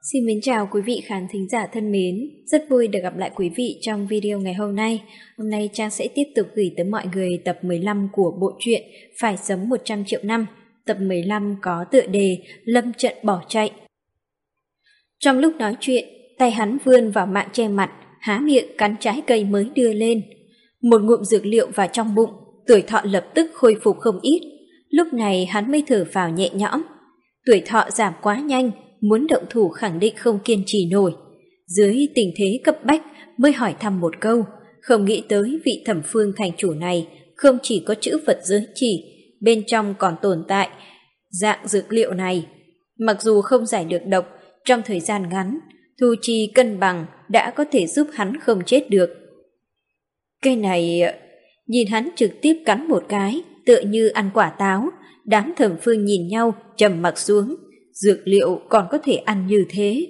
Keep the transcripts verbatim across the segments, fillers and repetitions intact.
Xin mến chào quý vị khán thính giả thân mến, rất vui được gặp lại quý vị trong video ngày hôm nay. Hôm nay Trang sẽ tiếp tục gửi tới mọi người tập mười lăm của bộ truyện Phải sống một trăm triệu năm. Tập mười lăm có tựa đề Lâm trận bỏ chạy. Trong lúc nói chuyện, tay hắn vươn vào mạng che mặt, há miệng cắn trái cây mới đưa lên. Một ngụm dược liệu vào trong bụng, tuổi thọ lập tức khôi phục không ít. Lúc này hắn mới thở phào nhẹ nhõm. Tuổi thọ giảm quá nhanh, muốn động thủ khẳng định không kiên trì nổi. Dưới tình thế cấp bách mới hỏi thăm một câu, không nghĩ tới vị Thẩm Phương thành chủ này không chỉ có chữ vật giới chỉ, bên trong còn tồn tại dạng dược liệu này. Mặc dù không giải được độc, trong thời gian ngắn, thu chi cân bằng đã có thể giúp hắn không chết được. Cái này, nhìn hắn trực tiếp cắn một cái, tựa như ăn quả táo, đám Thẩm Phương nhìn nhau trầm mặc xuống. Dược liệu còn có thể ăn như thế.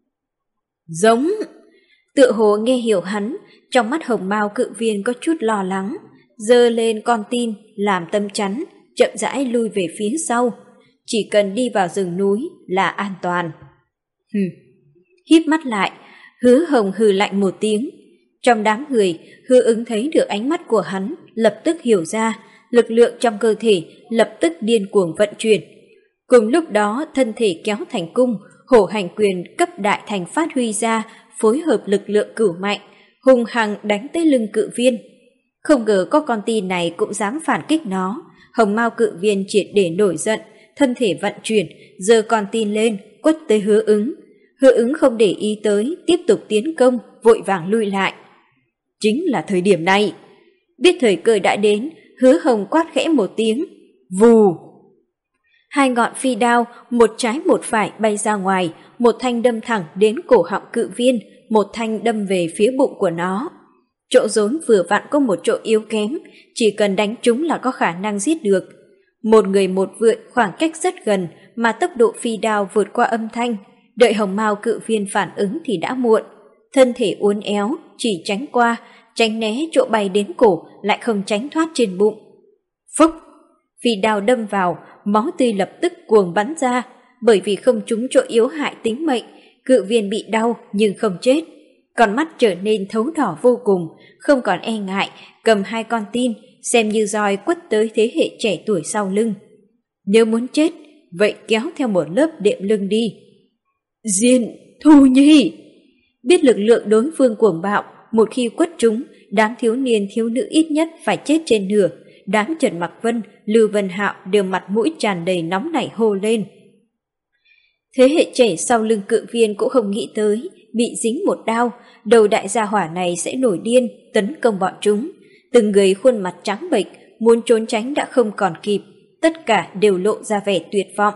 Giống! Tựa hồ nghe hiểu hắn, trong mắt Hồng Mao cự viên có chút lo lắng, giơ lên con tin làm tâm chắn, chậm rãi lui về phía sau. Chỉ cần đi vào rừng núi là an toàn. Hừm. Híp mắt lại, Hứa Hồng hừ lạnh một tiếng. Trong đám người, Hứa Ứng thấy được ánh mắt của hắn, lập tức hiểu ra, lực lượng trong cơ thể lập tức điên cuồng vận chuyển. Cùng lúc đó, thân thể kéo thành cung, hổ hành quyền cấp đại thành phát huy ra, phối hợp lực lượng cửu mạnh, hung hăng đánh tới lưng cự viên. Không ngờ có con tin này cũng dám phản kích nó. Hồng Mao cự viên triệt để nổi giận, thân thể vận chuyển, giơ con tin lên, quất tới Hứa Ứng. Hứa Ứng không để ý tới, tiếp tục tiến công, vội vàng lui lại. Chính là thời điểm này. Biết thời cơ đã đến, Hứa Hồng quát khẽ một tiếng, vù. Hai ngọn phi đao, một trái một phải bay ra ngoài, một thanh đâm thẳng đến cổ họng cự viên, một thanh đâm về phía bụng của nó. Chỗ rốn vừa vặn có một chỗ yếu kém, chỉ cần đánh trúng là có khả năng giết được. Một người một vượn khoảng cách rất gần mà tốc độ phi đao vượt qua âm thanh, đợi Hồng Mao cự viên phản ứng thì đã muộn. Thân thể uốn éo, chỉ tránh qua, tránh né chỗ bay đến cổ lại không tránh thoát trên bụng. Phúc! Phi đao đâm vào, máu tươi lập tức cuồng bắn ra, bởi vì không trúng chỗ yếu hại tính mệnh, cự viên bị đau nhưng không chết. Con mắt trở nên thấu đỏ vô cùng, không còn e ngại, cầm hai con tin, xem như roi quất tới thế hệ trẻ tuổi sau lưng. Nếu muốn chết, vậy kéo theo một lớp đệm lưng đi. Diên, Thu Nhi! Biết lực lượng đối phương cuồng bạo, một khi quất trúng, đám thiếu niên thiếu nữ ít nhất phải chết trên nửa. Đám Trần Mặc Vân, Lưu Vân Hạo đều mặt mũi tràn đầy nóng nảy hô lên. Thế hệ trẻ sau lưng cự viên cũng không nghĩ tới, bị dính một đao, đầu đại gia hỏa này sẽ nổi điên, tấn công bọn chúng. Từng người khuôn mặt trắng bệch, muốn trốn tránh đã không còn kịp, tất cả đều lộ ra vẻ tuyệt vọng.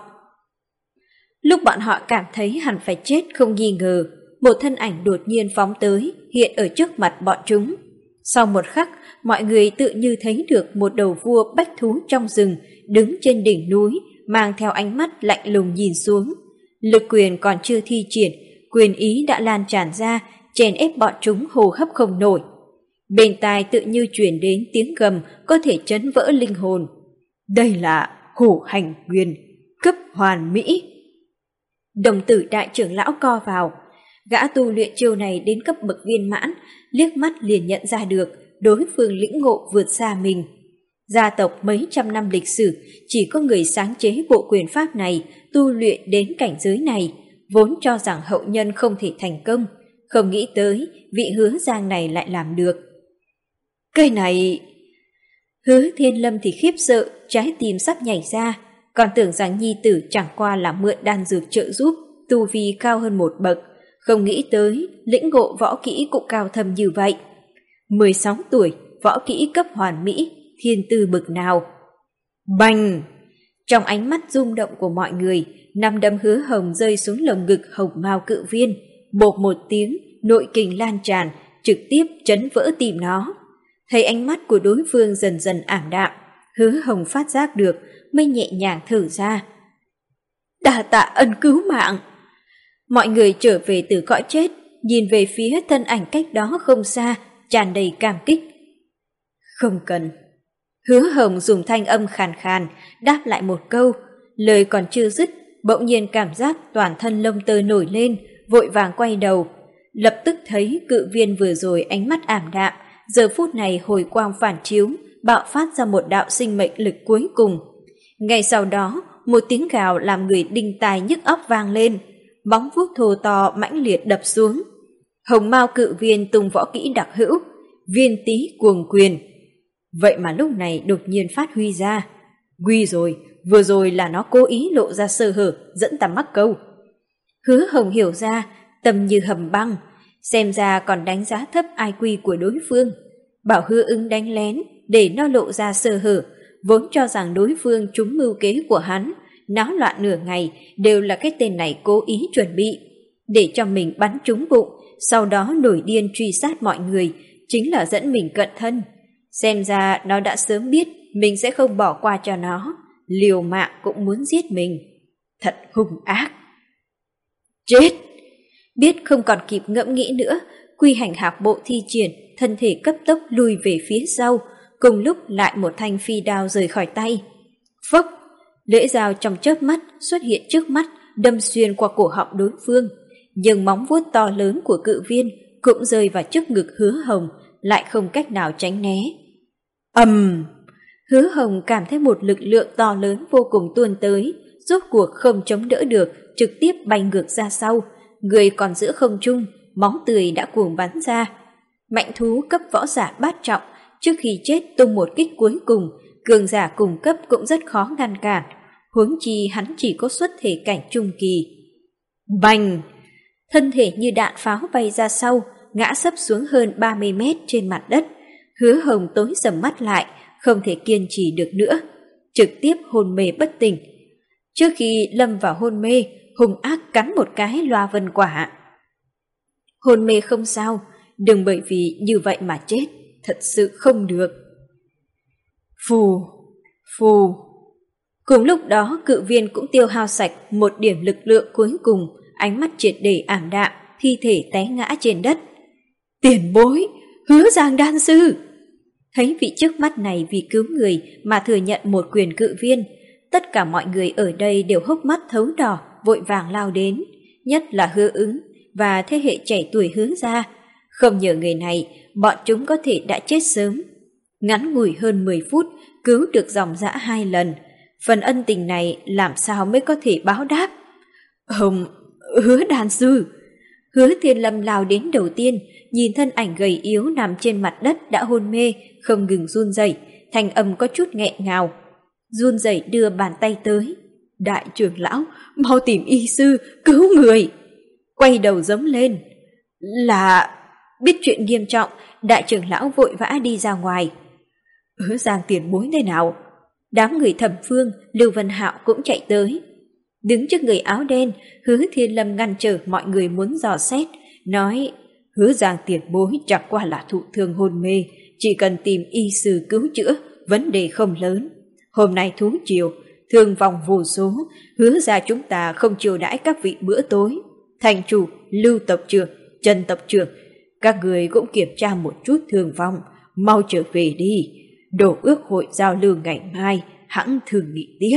Lúc bọn họ cảm thấy hẳn phải chết không nghi ngờ, một thân ảnh đột nhiên phóng tới, hiện ở trước mặt bọn chúng. Sau một khắc, mọi người tự như thấy được một đầu vua bách thú trong rừng, đứng trên đỉnh núi, mang theo ánh mắt lạnh lùng nhìn xuống. Lực quyền còn chưa thi triển, quyền ý đã lan tràn ra, chèn ép bọn chúng hô hấp không nổi. Bên tai tự như truyền đến tiếng gầm có thể chấn vỡ linh hồn. Đây là hổ hành quyền, cấp hoàn mỹ. Đồng tử đại trưởng lão co vào. Gã tu luyện chiêu này đến cấp bậc viên mãn, liếc mắt liền nhận ra được đối phương lĩnh ngộ vượt xa mình. Gia tộc mấy trăm năm lịch sử, chỉ có người sáng chế bộ quyền pháp này tu luyện đến cảnh giới này, vốn cho rằng hậu nhân không thể thành công, không nghĩ tới vị Hứa Giang này lại làm được. Cái này... Hứa Thiên Lâm thì khiếp sợ, trái tim sắp nhảy ra, còn tưởng rằng nhi tử chẳng qua là mượn đan dược trợ giúp, tu vi cao hơn một bậc, không nghĩ tới lĩnh ngộ võ kỹ cũng cao thâm như vậy. mười sáu tuổi, võ kỹ cấp hoàn mỹ, thiên tư bực nào. Bành! Trong ánh mắt rung động của mọi người, năm đấm Hứa Hồng rơi xuống lồng ngực Hồng Mao cự viên, bộp một tiếng, nội kình lan tràn, trực tiếp chấn vỡ tim nó. Thấy ánh mắt của đối phương dần dần ảm đạm, Hứa Hồng phát giác được, mới nhẹ nhàng thở ra. Đa tạ ân cứu mạng! Mọi người trở về từ cõi chết, nhìn về phía thân ảnh cách đó không xa, tràn đầy cảm kích. Không cần. Hứa Hồng dùng thanh âm khàn khàn, đáp lại một câu, lời còn chưa dứt, bỗng nhiên cảm giác toàn thân lông tơ nổi lên, vội vàng quay đầu. Lập tức thấy cự viên vừa rồi ánh mắt ảm đạm, giờ phút này hồi quang phản chiếu, bạo phát ra một đạo sinh mệnh lực cuối cùng. Ngay sau đó, một tiếng gào làm người đinh tai nhức óc vang lên, móng vuốt thô to mãnh liệt đập xuống. Hồng mao cự viên tung võ kỹ đặc hữu, viên tý cuồng quyền. Vậy mà lúc này đột nhiên phát huy ra. Nguy rồi, vừa rồi là nó cố ý lộ ra sơ hở, dẫn ta mắc câu. Hứa Hồng hiểu ra, tâm như hầm băng, xem ra còn đánh giá thấp i kiu của đối phương. Bảo Hứa Ứng đánh lén để nó lộ ra sơ hở, vốn cho rằng đối phương trúng mưu kế của hắn, náo loạn nửa ngày đều là cái tên này cố ý chuẩn bị, để cho mình bắn trúng bụng, sau đó nổi điên truy sát mọi người, chính là dẫn mình cận thân. Xem ra nó đã sớm biết mình sẽ không bỏ qua cho nó, liều mạng cũng muốn giết mình. Thật hung ác. Chết! Biết không còn kịp ngẫm nghĩ nữa, Quy Hành Hạc bộ thi triển, thân thể cấp tốc lùi về phía sau, cùng lúc lại một thanh phi đao rời khỏi tay. Phốc! Lưỡi dao trong chớp mắt xuất hiện trước mắt, đâm xuyên qua cổ họng đối phương, nhưng móng vuốt to lớn của cự viên cũng rơi vào trước ngực Hứa Hồng, lại không cách nào tránh né. Ầm! Um, Hứa Hồng cảm thấy một lực lượng to lớn vô cùng tuôn tới, rốt cuộc không chống đỡ được, trực tiếp bay ngược ra sau, người còn giữa không trung, máu tươi đã cuồng bắn ra. Mạnh thú cấp võ giả bát trọng, trước khi chết tung một kích cuối cùng, cường giả cùng cấp cũng rất khó ngăn cản, huống chi hắn chỉ có xuất thể cảnh trung kỳ. Bành! Thân thể như đạn pháo bay ra sau, ngã sấp xuống hơn ba mươi mét trên mặt đất. Hứa Hồng tối sầm mắt lại, không thể kiên trì được nữa, trực tiếp hôn mê bất tỉnh. Trước khi lâm vào hôn mê, hung ác cắn một cái loa vân quả. Hôn mê không sao, đừng bởi vì như vậy mà chết, thật sự không được. Phù, phù. Cùng lúc đó cự viên cũng tiêu hao sạch một điểm lực lượng cuối cùng, ánh mắt triệt để ảm đạm, thi thể té ngã trên đất. Tiền bối, Hứa Giang đan sư. Thấy vị trước mắt này vì cứu người mà thừa nhận một quyền cự viên, tất cả mọi người ở đây đều hốc mắt thấu đỏ, vội vàng lao đến, nhất là Hứa Ứng và thế hệ trẻ tuổi Hứa gia. Không nhờ người này, bọn chúng có thể đã chết sớm. Ngắn ngủi hơn mười phút, cứu được dòng dã hai lần. Phần ân tình này làm sao mới có thể báo đáp? Hồng, Hứa đan sư. Hứa Thiên Lâm lao đến đầu tiên, nhìn thân ảnh gầy yếu nằm trên mặt đất đã hôn mê, không ngừng run rẩy, thanh âm có chút nghẹn ngào. Run rẩy đưa bàn tay tới. Đại trưởng lão, mau tìm y sư, cứu người. Quay đầu giống lên. Là... Biết chuyện nghiêm trọng, đại trưởng lão vội vã đi ra ngoài. Hứa Giang tiền bối thế nào? Đám người Thẩm Phương, Lưu Vân Hạo cũng chạy tới. Đứng trước người áo đen, Hứa Thiên Lâm ngăn trở mọi người muốn dò xét, nói: Hứa Giang tiền bối chẳng qua là thụ thương hôn mê, chỉ cần tìm y sư cứu chữa, vấn đề không lớn. Hôm nay thú chiều, thương vong vô số, Hứa ra chúng ta không chiêu đãi các vị bữa tối. Thành chủ, Lưu tộc trưởng, Trần tộc trưởng, các người cũng kiểm tra một chút thương vong, mau trở về đi. Đồ ước hội giao lưu ngày mai, hẵng thương nghị tiếp.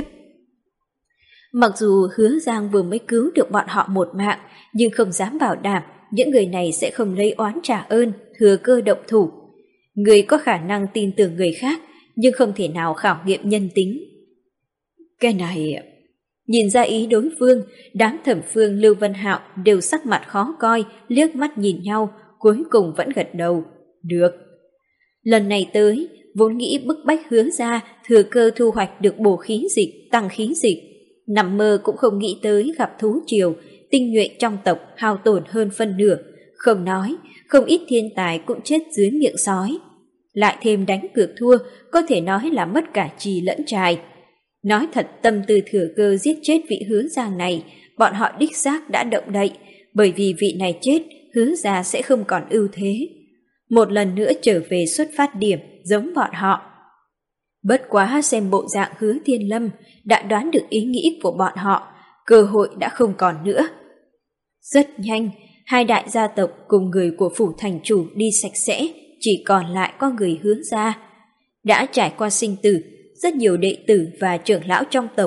Mặc dù Hứa Giang vừa mới cứu được bọn họ một mạng, nhưng không dám bảo đảm những người này sẽ không lấy oán trả ơn, thừa cơ động thủ. Người có khả năng tin tưởng người khác, nhưng không thể nào khảo nghiệm nhân tính. Cái này... Nhìn ra ý đối phương, đám Thẩm Phương, Lưu Vân Hạo đều sắc mặt khó coi, liếc mắt nhìn nhau, cuối cùng vẫn gật đầu. Được. Lần này tới, vốn nghĩ bức bách Hứa ra, thừa cơ thu hoạch được bổ khí dịch, tăng khí dịch. Nằm mơ cũng không nghĩ tới gặp thú triều, tinh nhuệ trong tộc hao tổn hơn phân nửa. Không nói, không ít thiên tài cũng chết dưới miệng sói. Lại thêm đánh cược thua, có thể nói là mất cả trì lẫn trài. Nói thật, tâm tư thừa cơ giết chết vị Hứa Giang này, bọn họ đích xác đã động đậy, bởi vì vị này chết, Hứa gia sẽ không còn ưu thế. Một lần nữa trở về xuất phát điểm giống bọn họ. Bất quá xem bộ dạng Hứa Thiên Lâm đã đoán được ý nghĩ của bọn họ, cơ hội đã không còn nữa. Rất nhanh, hai đại gia tộc cùng người của phủ thành chủ đi sạch sẽ, chỉ còn lại có người Hứa gia. Đã trải qua sinh tử, rất nhiều đệ tử và trưởng lão trong tộc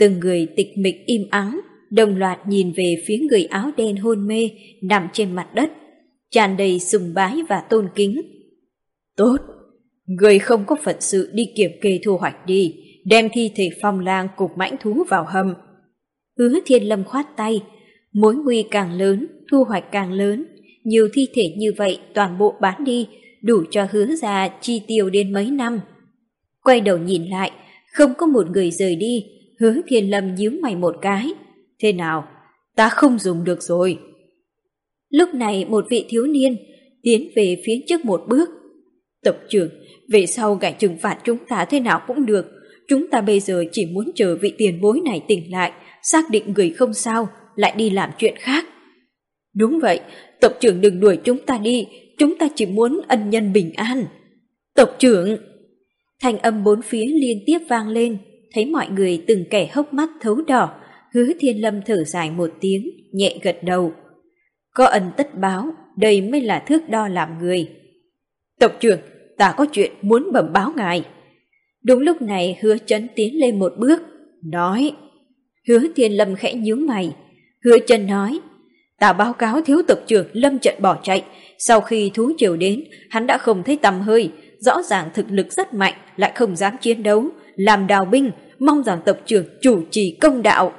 Từng người tịch mịch im ắng, đồng loạt nhìn về phía người áo đen hôn mê nằm trên mặt đất, tràn đầy sùng bái và tôn kính. Tốt, người không có phận sự đi kiểm kê thu hoạch đi, đem thi thể Phong Lang cục mãnh thú vào hầm. Hứa Thiên Lâm khoát tay, mối nguy càng lớn, thu hoạch càng lớn, nhiều thi thể như vậy toàn bộ bán đi, đủ cho Hứa gia chi tiêu đến mấy năm. Quay đầu nhìn lại, không có một người rời đi, Hứa Thiên Lâm nhíu mày một cái. Thế nào, ta không dùng được rồi. Lúc này một vị thiếu niên tiến về phía trước một bước. Tộc trưởng, về sau ngài trừng phạt chúng ta thế nào cũng được. Chúng ta bây giờ chỉ muốn chờ vị tiền bối này tỉnh lại, xác định người không sao, lại đi làm chuyện khác. Đúng vậy, tộc trưởng đừng đuổi chúng ta đi, chúng ta chỉ muốn ân nhân bình an. Tộc trưởng! Thanh âm bốn phía liên tiếp vang lên, thấy mọi người từng kẻ hốc mắt thấu đỏ. Hứa Thiên Lâm thở dài một tiếng, nhẹ gật đầu. Có ân tất báo, đây mới là thước đo làm người. Tộc trưởng, ta có chuyện muốn bẩm báo ngài. Đúng lúc này Hứa Chấn tiến lên một bước, nói. Hứa Thiên Lâm khẽ nhíu mày. Hứa Chấn nói, ta báo cáo thiếu tộc trưởng lâm trận bỏ chạy. Sau khi thú triều đến, hắn đã không thấy tăm hơi, rõ ràng thực lực rất mạnh, lại không dám chiến đấu, làm đào binh, mong rằng tộc trưởng chủ trì công đạo.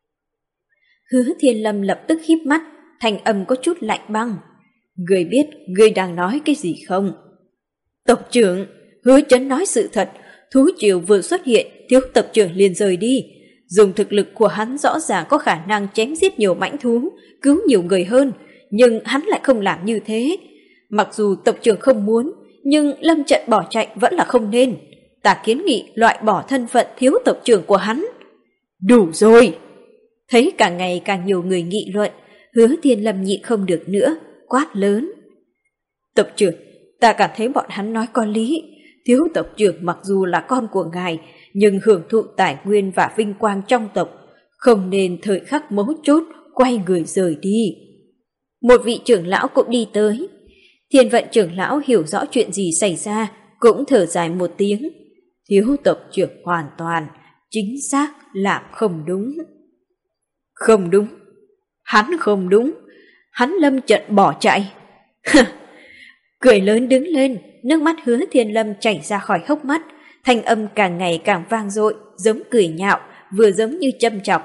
Hứa Thiên Lâm lập tức híp mắt, thanh âm có chút lạnh băng. Người biết người đang nói cái gì không? Tộc trưởng, Hứa Chấn nói sự thật, thú triều vừa xuất hiện, thiếu tộc trưởng liền rời đi. Dùng thực lực của hắn rõ ràng có khả năng chém giết nhiều mãnh thú, cứu nhiều người hơn, nhưng hắn lại không làm như thế. Mặc dù tộc trưởng không muốn, nhưng lâm trận bỏ chạy vẫn là không nên. Ta kiến nghị loại bỏ thân phận thiếu tộc trưởng của hắn. Đủ rồi! Thấy càng ngày càng nhiều người nghị luận, Hứa Thiên Lâm nhịn không được nữa, quát lớn. Tộc trưởng, ta cảm thấy bọn hắn nói có lý. Thiếu tộc trưởng mặc dù là con của ngài, nhưng hưởng thụ tài nguyên và vinh quang trong tộc, không nên thời khắc mấu chốt quay người rời đi. Một vị trưởng lão cũng đi tới. Thiên Vận trưởng lão hiểu rõ chuyện gì xảy ra, cũng thở dài một tiếng. Thiếu tộc trưởng hoàn toàn, chính xác làm không đúng. Không đúng, hắn không đúng, hắn lâm trận bỏ chạy. Cười lớn đứng lên, nước mắt Hứa Thiên Lâm chảy ra khỏi hốc mắt, thanh âm càng ngày càng vang dội, giống cười nhạo, vừa giống như châm chọc.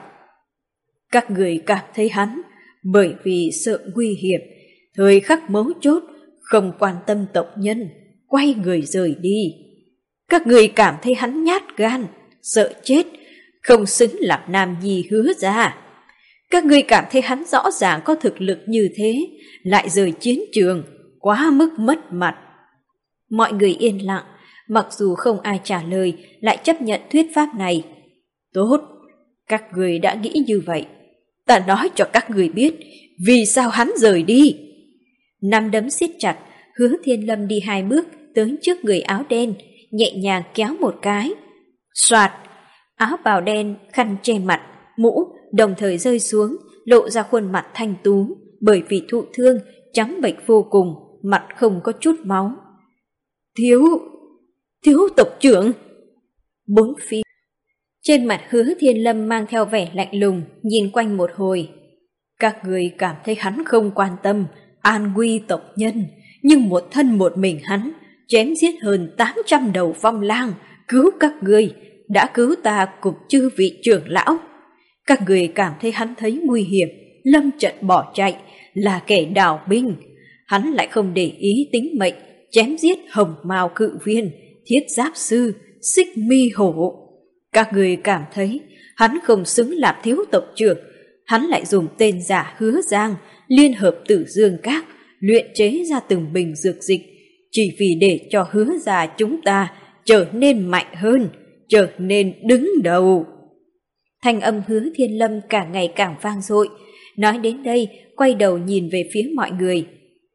Các người cảm thấy hắn, bởi vì sợ nguy hiểm, thời khắc mấu chốt, không quan tâm tộc nhân, quay người rời đi. Các người cảm thấy hắn nhát gan, sợ chết, không xứng làm nam nhi Hứa gia. Các người cảm thấy hắn rõ ràng có thực lực như thế, lại rời chiến trường, quá mức mất mặt. Mọi người yên lặng, mặc dù không ai trả lời, lại chấp nhận thuyết pháp này. Tốt, các người đã nghĩ như vậy. Ta nói cho các người biết, vì sao hắn rời đi. Nắm đấm siết chặt, Hứa Thiên Lâm đi hai bước tới trước người áo đen, nhẹ nhàng kéo một cái. Soạt, áo bào đen, khăn che mặt, mũ đồng thời rơi xuống, lộ ra khuôn mặt thanh tú, bởi vì thụ thương, trắng bệch vô cùng, mặt không có chút máu. Thiếu, thiếu tộc trưởng. Bốn phía. Trên mặt Hứa Thiên Lâm mang theo vẻ lạnh lùng, nhìn quanh một hồi. Các người cảm thấy hắn không quan tâm an nguy tộc nhân, nhưng một thân một mình hắn chém giết hơn tám trăm đầu phong lang, cứu các người, đã cứu ta cùng chư vị trưởng lão. Các người cảm thấy hắn thấy nguy hiểm, lâm trận bỏ chạy, là kẻ đào binh. Hắn lại không để ý tính mệnh, chém giết hồng mao cự viên, thiết giáp sư, xích mi hổ. Các người cảm thấy hắn không xứng làm thiếu tộc trưởng, hắn lại dùng tên giả Hứa Giang, liên hợp Tử Dương Các, luyện chế ra từng bình dược dịch, chỉ vì để cho Hứa gia chúng ta trở nên mạnh hơn, trở nên đứng đầu. Thanh âm Hứa Thiên Lâm càng ngày càng vang dội. Nói đến đây, quay đầu nhìn về phía mọi người.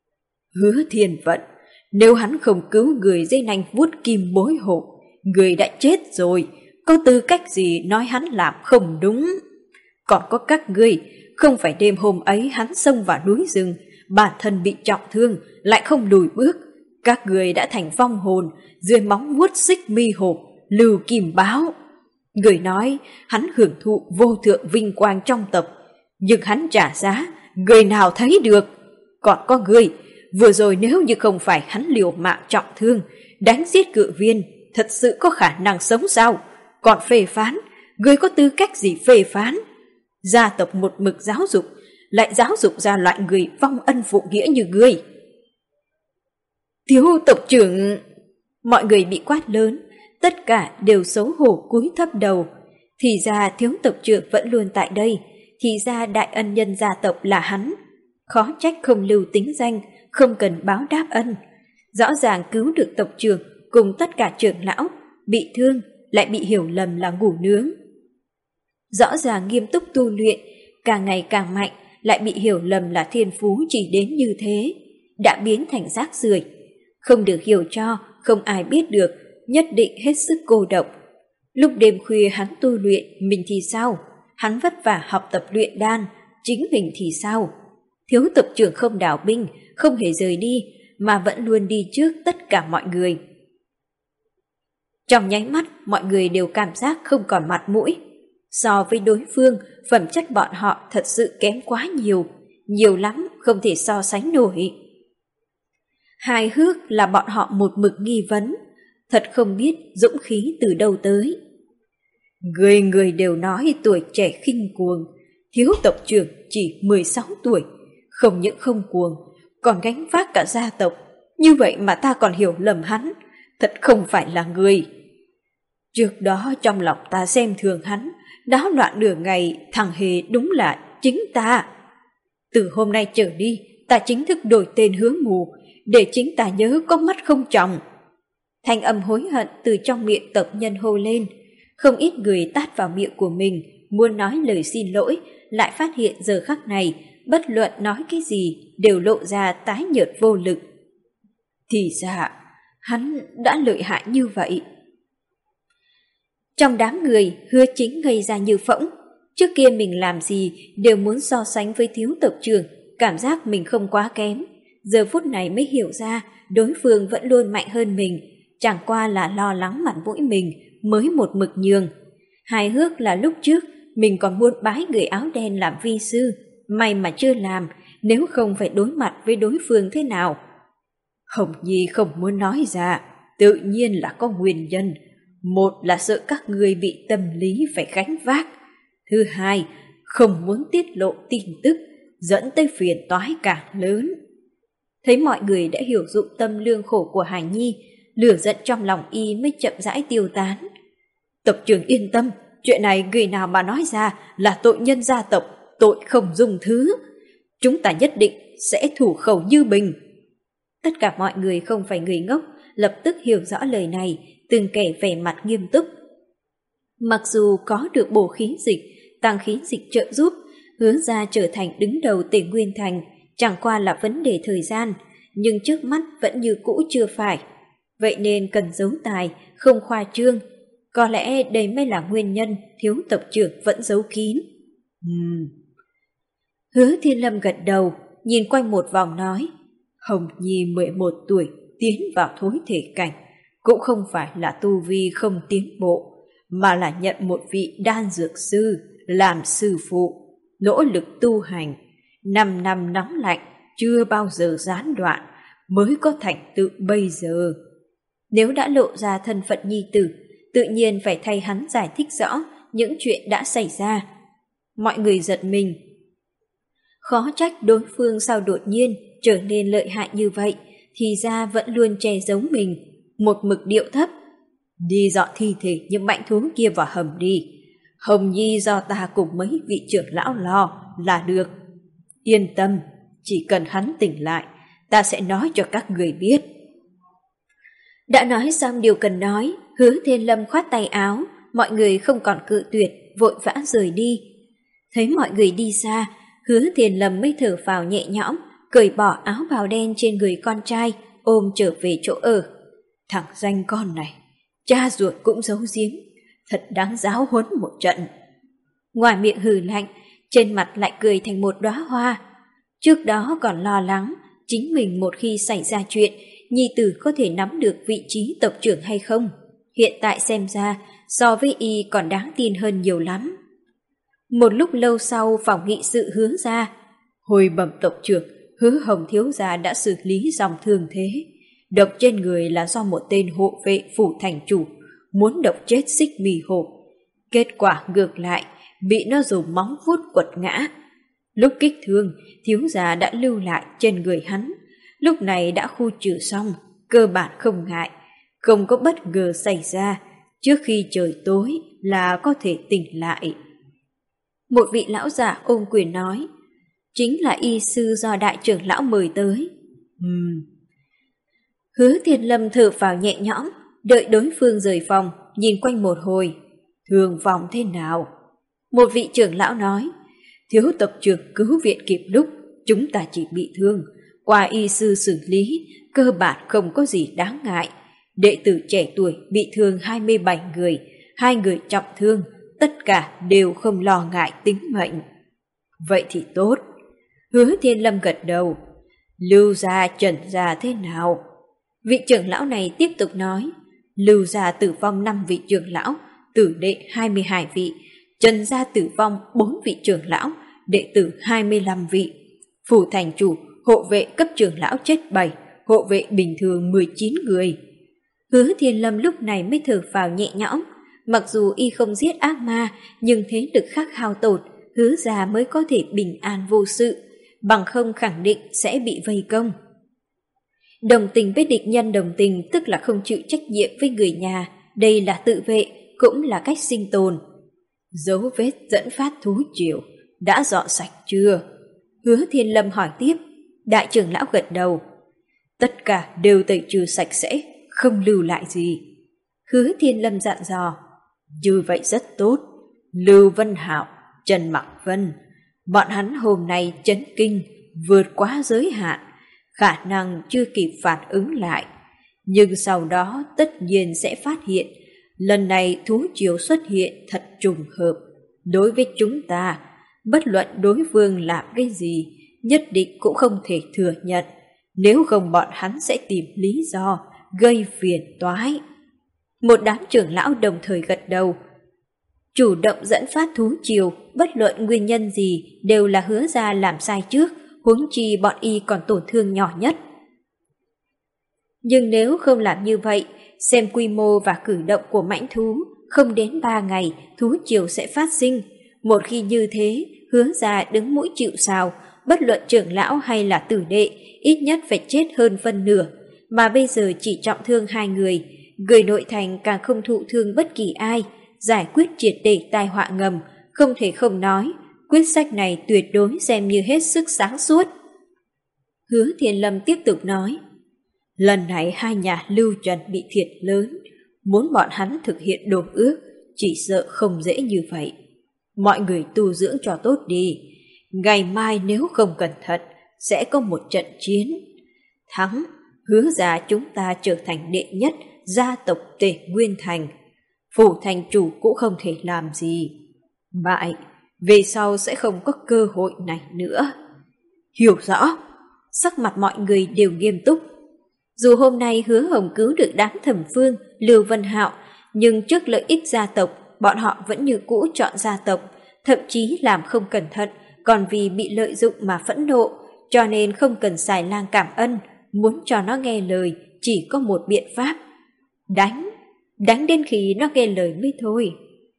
Hứa Thiên Vận, nếu hắn không cứu người dây nanh vuốt kim bối hộ, người đã chết rồi, có tư cách gì nói hắn làm không đúng. Còn có các ngươi, không phải đêm hôm ấy hắn xông vào núi rừng, bản thân bị trọng thương, lại không lùi bước. Các người đã thành vong hồn, dưới móng vuốt xích mi hộp, lưu kim báo. Người nói hắn hưởng thụ vô thượng vinh quang trong tộc, nhưng hắn trả giá, người nào thấy được. Còn có người, vừa rồi nếu như không phải hắn liều mạng trọng thương, đánh giết cự viên, thật sự có khả năng sống sao? Còn phê phán, người có tư cách gì phê phán? Gia tộc một mực giáo dục, lại giáo dục ra loại người vong ân phụ nghĩa như ngươi. Thiếu tộc trưởng! Mọi người bị quát lớn, tất cả đều xấu hổ cúi thấp đầu. Thì ra thiếu tộc trưởng vẫn luôn tại đây, thì ra đại ân nhân gia tộc là hắn. Khó trách không lưu tính danh, không cần báo đáp ân. Rõ ràng cứu được tộc trưởng cùng tất cả trưởng lão, bị thương lại bị hiểu lầm là ngủ nướng. Rõ ràng nghiêm túc tu luyện, càng ngày càng mạnh, lại bị hiểu lầm là thiên phú chỉ đến như thế, đã biến thành rác rưởi, không được hiểu cho, không ai biết được, nhất định hết sức cô độc. Lúc đêm khuya hắn tu luyện, mình thì sao? Hắn vất vả học tập luyện đan, chính mình thì sao? Thiếu tộc trưởng không đảo binh, không hề rời đi, mà vẫn luôn đi trước tất cả mọi người. Trong nháy mắt, mọi người đều cảm giác không còn mặt mũi. So với đối phương, phẩm chất bọn họ thật sự kém quá nhiều, nhiều lắm không thể so sánh nổi. Hài hước là bọn họ một mực nghi vấn, thật không biết dũng khí từ đâu tới. Người người đều nói tuổi trẻ khinh cuồng, thiếu tộc trưởng chỉ mười sáu tuổi, không những không cuồng, còn gánh vác cả gia tộc, như vậy mà ta còn hiểu lầm hắn, thật không phải là người. Trước đó trong lòng ta xem thường hắn, đáo loạn nửa ngày, thằng Hề đúng là chính ta. Từ hôm nay trở đi, ta chính thức đổi tên Hứa Mù, để chính ta nhớ có mắt không tròng. Thanh âm hối hận từ trong miệng tộc nhân hô lên, không ít người tát vào miệng của mình, muốn nói lời xin lỗi, lại phát hiện giờ khắc này, bất luận nói cái gì đều lộ ra tái nhợt vô lực. Thì ra, hắn đã lợi hại như vậy. Trong đám người, Hứa Chính ngây ra như phỗng. Trước kia mình làm gì đều muốn so sánh với thiếu tộc trưởng, cảm giác mình không quá kém. Giờ phút này mới hiểu ra đối phương vẫn luôn mạnh hơn mình, chẳng qua là lo lắng mặt mũi mình mới một mực nhường. Hài hước là lúc trước mình còn muốn bái người áo đen làm vi sư, may mà chưa làm, nếu không phải đối mặt với đối phương thế nào. Hồng Nhi không muốn nói ra, tự nhiên là có nguyên nhân. Một là sợ các người bị tâm lý phải gánh vác. Thứ hai, không muốn tiết lộ tin tức, dẫn tới phiền toái càng lớn. Thấy mọi người đã hiểu dụng tâm lương khổ của Hải Nhi, lửa giận trong lòng y mới chậm rãi tiêu tán. Tộc trưởng yên tâm, chuyện này người nào mà nói ra là tội nhân gia tộc, tội không dung thứ. Chúng ta nhất định sẽ thủ khẩu như bình. Tất cả mọi người không phải người ngốc, lập tức hiểu rõ lời này, từng kẻ vẻ mặt nghiêm túc. Mặc dù có được bổ khí dịch, tăng khí dịch trợ giúp, Hứa ra trở thành đứng đầu tỉnh Nguyên Thành, chẳng qua là vấn đề thời gian, nhưng trước mắt vẫn như cũ chưa phải. Vậy nên cần giấu tài, không khoa trương. Có lẽ đây mới là nguyên nhân thiếu tộc trưởng vẫn giấu kín. Uhm. Hứa Thiên Lâm gật đầu, nhìn quanh một vòng nói, Hồng Nhi mười một tuổi tiến vào thối thể cảnh, cũng không phải là tu vi không tiến bộ, mà là nhận một vị đan dược sư làm sư phụ, nỗ lực tu hành, năm năm nóng lạnh, chưa bao giờ gián đoạn, mới có thành tựu bây giờ. Nếu đã lộ ra thân phận nhi tử, tự nhiên phải thay hắn giải thích rõ những chuyện đã xảy ra. Mọi người giật mình. Khó trách đối phương sao đột nhiên trở nên lợi hại như vậy, thì ra vẫn luôn che giấu mình, một mực điệu thấp. Đi dọn thi thể những mạnh thú kia vào hầm đi. Hồng Nhi do ta cùng mấy vị trưởng lão lo là được. Yên tâm, chỉ cần hắn tỉnh lại, ta sẽ nói cho các người biết. Đã nói xong điều cần nói, Hứa Thiên Lâm khoát tay áo, mọi người không còn cự tuyệt, vội vã rời đi. Thấy mọi người đi xa, Hứa Thiên Lâm mới thở phào nhẹ nhõm, cởi bỏ áo bào đen trên người con trai, ôm trở về chỗ ở. Thằng danh con này, cha ruột cũng giấu giếm, thật đáng giáo huấn một trận. Ngoài miệng hừ lạnh, trên mặt lại cười thành một đóa hoa. Trước đó còn lo lắng, chính mình một khi xảy ra chuyện, nhi tử có thể nắm được vị trí tộc trưởng hay không. hiện tại xem ra so với y còn đáng tin hơn nhiều lắm. Một lúc lâu sau, phòng nghị sự Hứa gia: hồi bẩm tộc trưởng, Hứa Hồng thiếu gia đã xử lý dòng thương thế. Độc trên người là do một tên hộ vệ phủ thành chủ muốn độc chết Xích Mì Hổ. Kết quả ngược lại, bị nó dùng móng vuốt quật ngã. Lúc kích thương, thiếu gia đã lưu lại trên người hắn. Lúc này đã khu trừ xong, cơ bản không ngại, không có bất ngờ xảy ra. Trước khi trời tối là có thể tỉnh lại. Một vị lão giả ôm quyền nói: chính là y sư do đại trưởng lão mời tới. Ừm. Hứa Thiên Lâm thở vào nhẹ nhõm, đợi đối phương rời phòng, nhìn quanh một hồi. Thương vong thế nào? Một vị trưởng lão nói: thiếu tộc trưởng cứu viện kịp lúc, chúng ta chỉ bị thương. Qua y sư xử lý, cơ bản không có gì đáng ngại. Đệ tử trẻ tuổi bị thương hai mươi bảy người, hai người trọng thương, tất cả đều không lo ngại tính mệnh. Vậy thì tốt. Hứa Thiên Lâm gật đầu. Lưu gia, Trần gia thế nào? Vị trưởng lão này tiếp tục nói: Lưu gia tử vong năm vị trưởng lão, tử đệ hai mươi hai vị. Trần gia tử vong bốn vị trưởng lão, đệ tử hai mươi lăm vị. Phủ thành chủ, hộ vệ cấp trưởng lão chết bảy, hộ vệ bình thường mười chín người. Hứa Thiên Lâm lúc này mới thở vào nhẹ nhõm. Mặc dù y không giết ác ma, nhưng thế lực khác hao tổn, Hứa gia mới có thể bình an vô sự, bằng không khẳng định sẽ bị vây công. Đồng tình với địch nhân đồng tình tức là không chịu trách nhiệm với người nhà, đây là tự vệ, cũng là cách sinh tồn. Dấu vết dẫn phát thú triều đã dọn sạch chưa? Hứa Thiên Lâm hỏi tiếp. Đại trưởng lão gật đầu. Tất cả đều tẩy trừ sạch sẽ, không lưu lại gì. Hứa Thiên Lâm dặn dò. Như vậy rất tốt. Lưu Vân Hạo, Trần Mặc Vân, bọn hắn hôm nay chấn kinh, vượt quá giới hạn, khả năng chưa kịp phản ứng lại. Nhưng sau đó tất nhiên sẽ phát hiện, lần này thú triều xuất hiện thật trùng hợp. Đối với chúng ta, bất luận đối phương làm cái gì, nhất định cũng không thể thừa nhận, nếu không bọn hắn sẽ tìm lý do, gây phiền toái. Một đám trưởng lão đồng thời gật đầu. Chủ động dẫn phát thú triều, bất luận nguyên nhân gì đều là Hứa gia làm sai trước, huống chi bọn y còn tổn thương nhỏ nhất. Nhưng nếu không làm như vậy, xem quy mô và cử động của mãnh thú, không đến ba ngày thú triều sẽ phát sinh. Một khi như thế, Hứa gia đứng mũi chịu sào, bất luận trưởng lão hay là tử đệ, ít nhất phải chết hơn phân nửa. Mà bây giờ chỉ trọng thương hai người, người nội thành càng không thụ thương bất kỳ ai, giải quyết triệt để tai họa ngầm, không thể không nói, quyết sách này tuyệt đối xem như hết sức sáng suốt. Hứa Thiên Lâm tiếp tục nói, lần này hai nhà Lưu Trần bị thiệt lớn, muốn bọn hắn thực hiện đổ ước, chỉ sợ không dễ như vậy. Mọi người tu dưỡng cho tốt đi, ngày mai nếu không cẩn thận, sẽ có một trận chiến. Thắng, Hứa gia chúng ta trở thành đệ nhất gia tộc Tề Nguyên Thành. Phủ thành chủ cũng không thể làm gì. Bại, về sau sẽ không có cơ hội này nữa. Hiểu rõ, sắc mặt mọi người đều nghiêm túc. Dù hôm nay Hứa Hồng cứu được đám Thẩm Phương, Lưu Vân Hạo, nhưng trước lợi ích gia tộc, bọn họ vẫn như cũ chọn gia tộc, thậm chí làm không cẩn thận, còn vì bị lợi dụng mà phẫn nộ, cho nên không cần xài lang cảm ân, muốn cho nó nghe lời chỉ có một biện pháp. Đánh, đánh đến khi nó nghe lời mới thôi.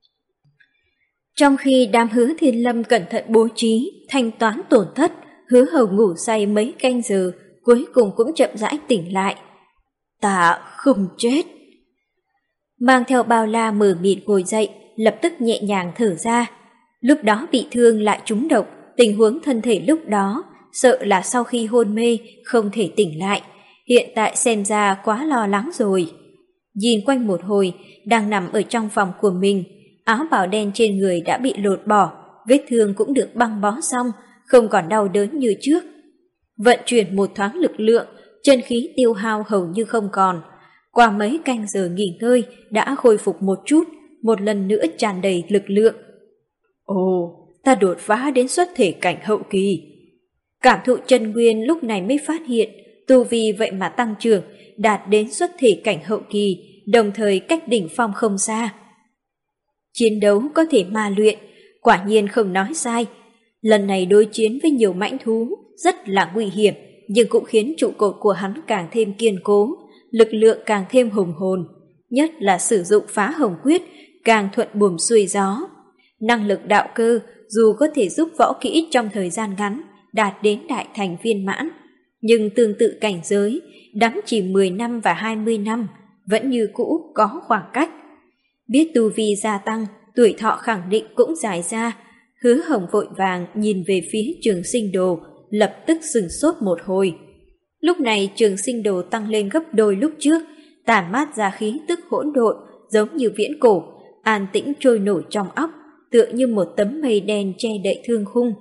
Trong khi đám Hứa Thiên Lâm cẩn thận bố trí, thanh toán tổn thất, Hứa Hồng ngủ say mấy canh giờ, cuối cùng cũng chậm rãi tỉnh lại. Ta không chết. Mang theo bao la mờ mịt ngồi dậy, lập tức nhẹ nhàng thở ra. Lúc đó bị thương lại trúng độc, tình huống thân thể lúc đó, sợ là sau khi hôn mê không thể tỉnh lại. Hiện tại xem ra quá lo lắng rồi. Nhìn quanh một hồi, đang nằm ở trong phòng của mình, áo bào đen trên người đã bị lột bỏ, vết thương cũng được băng bó xong, không còn đau đớn như trước. Vận chuyển một thoáng lực lượng, chân khí tiêu hao hầu như không còn. Qua mấy canh giờ nghỉ ngơi đã khôi phục một chút, một lần nữa tràn đầy lực lượng. Ồ, ta đột phá đến xuất thể cảnh hậu kỳ. Cảm thụ chân nguyên lúc này mới phát hiện, tu vi vậy mà tăng trưởng, đạt đến xuất thể cảnh hậu kỳ, đồng thời cách đỉnh phong không xa. Chiến đấu có thể ma luyện, quả nhiên không nói sai. Lần này đối chiến với nhiều mãnh thú rất là nguy hiểm, nhưng cũng khiến trụ cột của hắn càng thêm kiên cố, lực lượng càng thêm hùng hồn, nhất là sử dụng phá hồng quyết càng thuận buồm xuôi gió. Năng lực đạo cơ dù có thể giúp võ kỹ trong thời gian ngắn đạt đến đại thành viên mãn, nhưng tương tự cảnh giới, đắm chỉ mười năm và hai mươi năm, vẫn như cũ có khoảng cách. Biết tu vi gia tăng, tuổi thọ khẳng định cũng dài ra. Hứa Hồng vội vàng nhìn về phía Trường Sinh Đồ, lập tức sửng sốt một hồi. Lúc này Trường Sinh Đồ tăng lên gấp đôi lúc trước, tản mát ra khí tức hỗn độn giống như viễn cổ, an tĩnh trôi nổi trong óc, tựa như một tấm mây đen che đậy thương khung.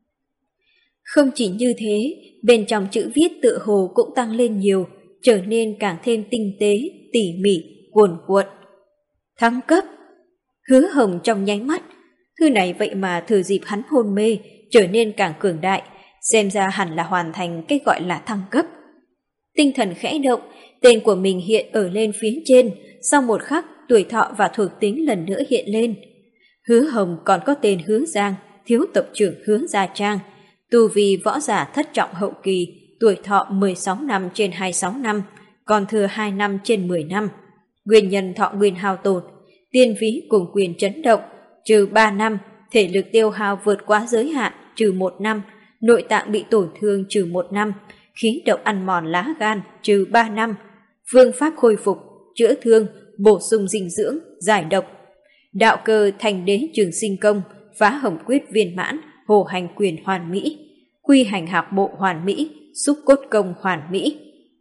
Không chỉ như thế, bên trong chữ viết tựa hồ cũng tăng lên nhiều, trở nên càng thêm tinh tế, tỉ mỉ, cuồn cuộn. Thăng cấp! Hứa Hồng trong nháy mắt, thứ này vậy mà thừa dịp hắn hôn mê, trở nên càng cường đại, xem ra hẳn là hoàn thành cái gọi là thăng cấp. Tinh thần khẽ động, tên của mình hiện ở lên phía trên, sau một khắc tuổi thọ và thuộc tính lần nữa hiện lên. Hứa Hồng còn có tên Hứa Giang, thiếu tộc trưởng Hứa Gia Trang, tu vi võ giả thất trọng hậu kỳ, tuổi thọ mười sáu năm trên hai mươi sáu năm, còn thừa hai năm trên mười năm. Nguyên nhân thọ nguyên hao tổn, tiên phí cùng quyền chấn động, trừ ba năm, thể lực tiêu hao vượt quá giới hạn, trừ một năm, nội tạng bị tổn thương trừ một năm, khí độc ăn mòn lá gan trừ ba năm, phương pháp khôi phục, chữa thương, bổ sung dinh dưỡng, giải độc. Đạo cơ thành đế Trường Sinh công, phá hồng quyết viên mãn, hồ hành quyền hoàn mỹ, quy hành hạp bộ hoàn mỹ, xúc cốt công hoàn mỹ.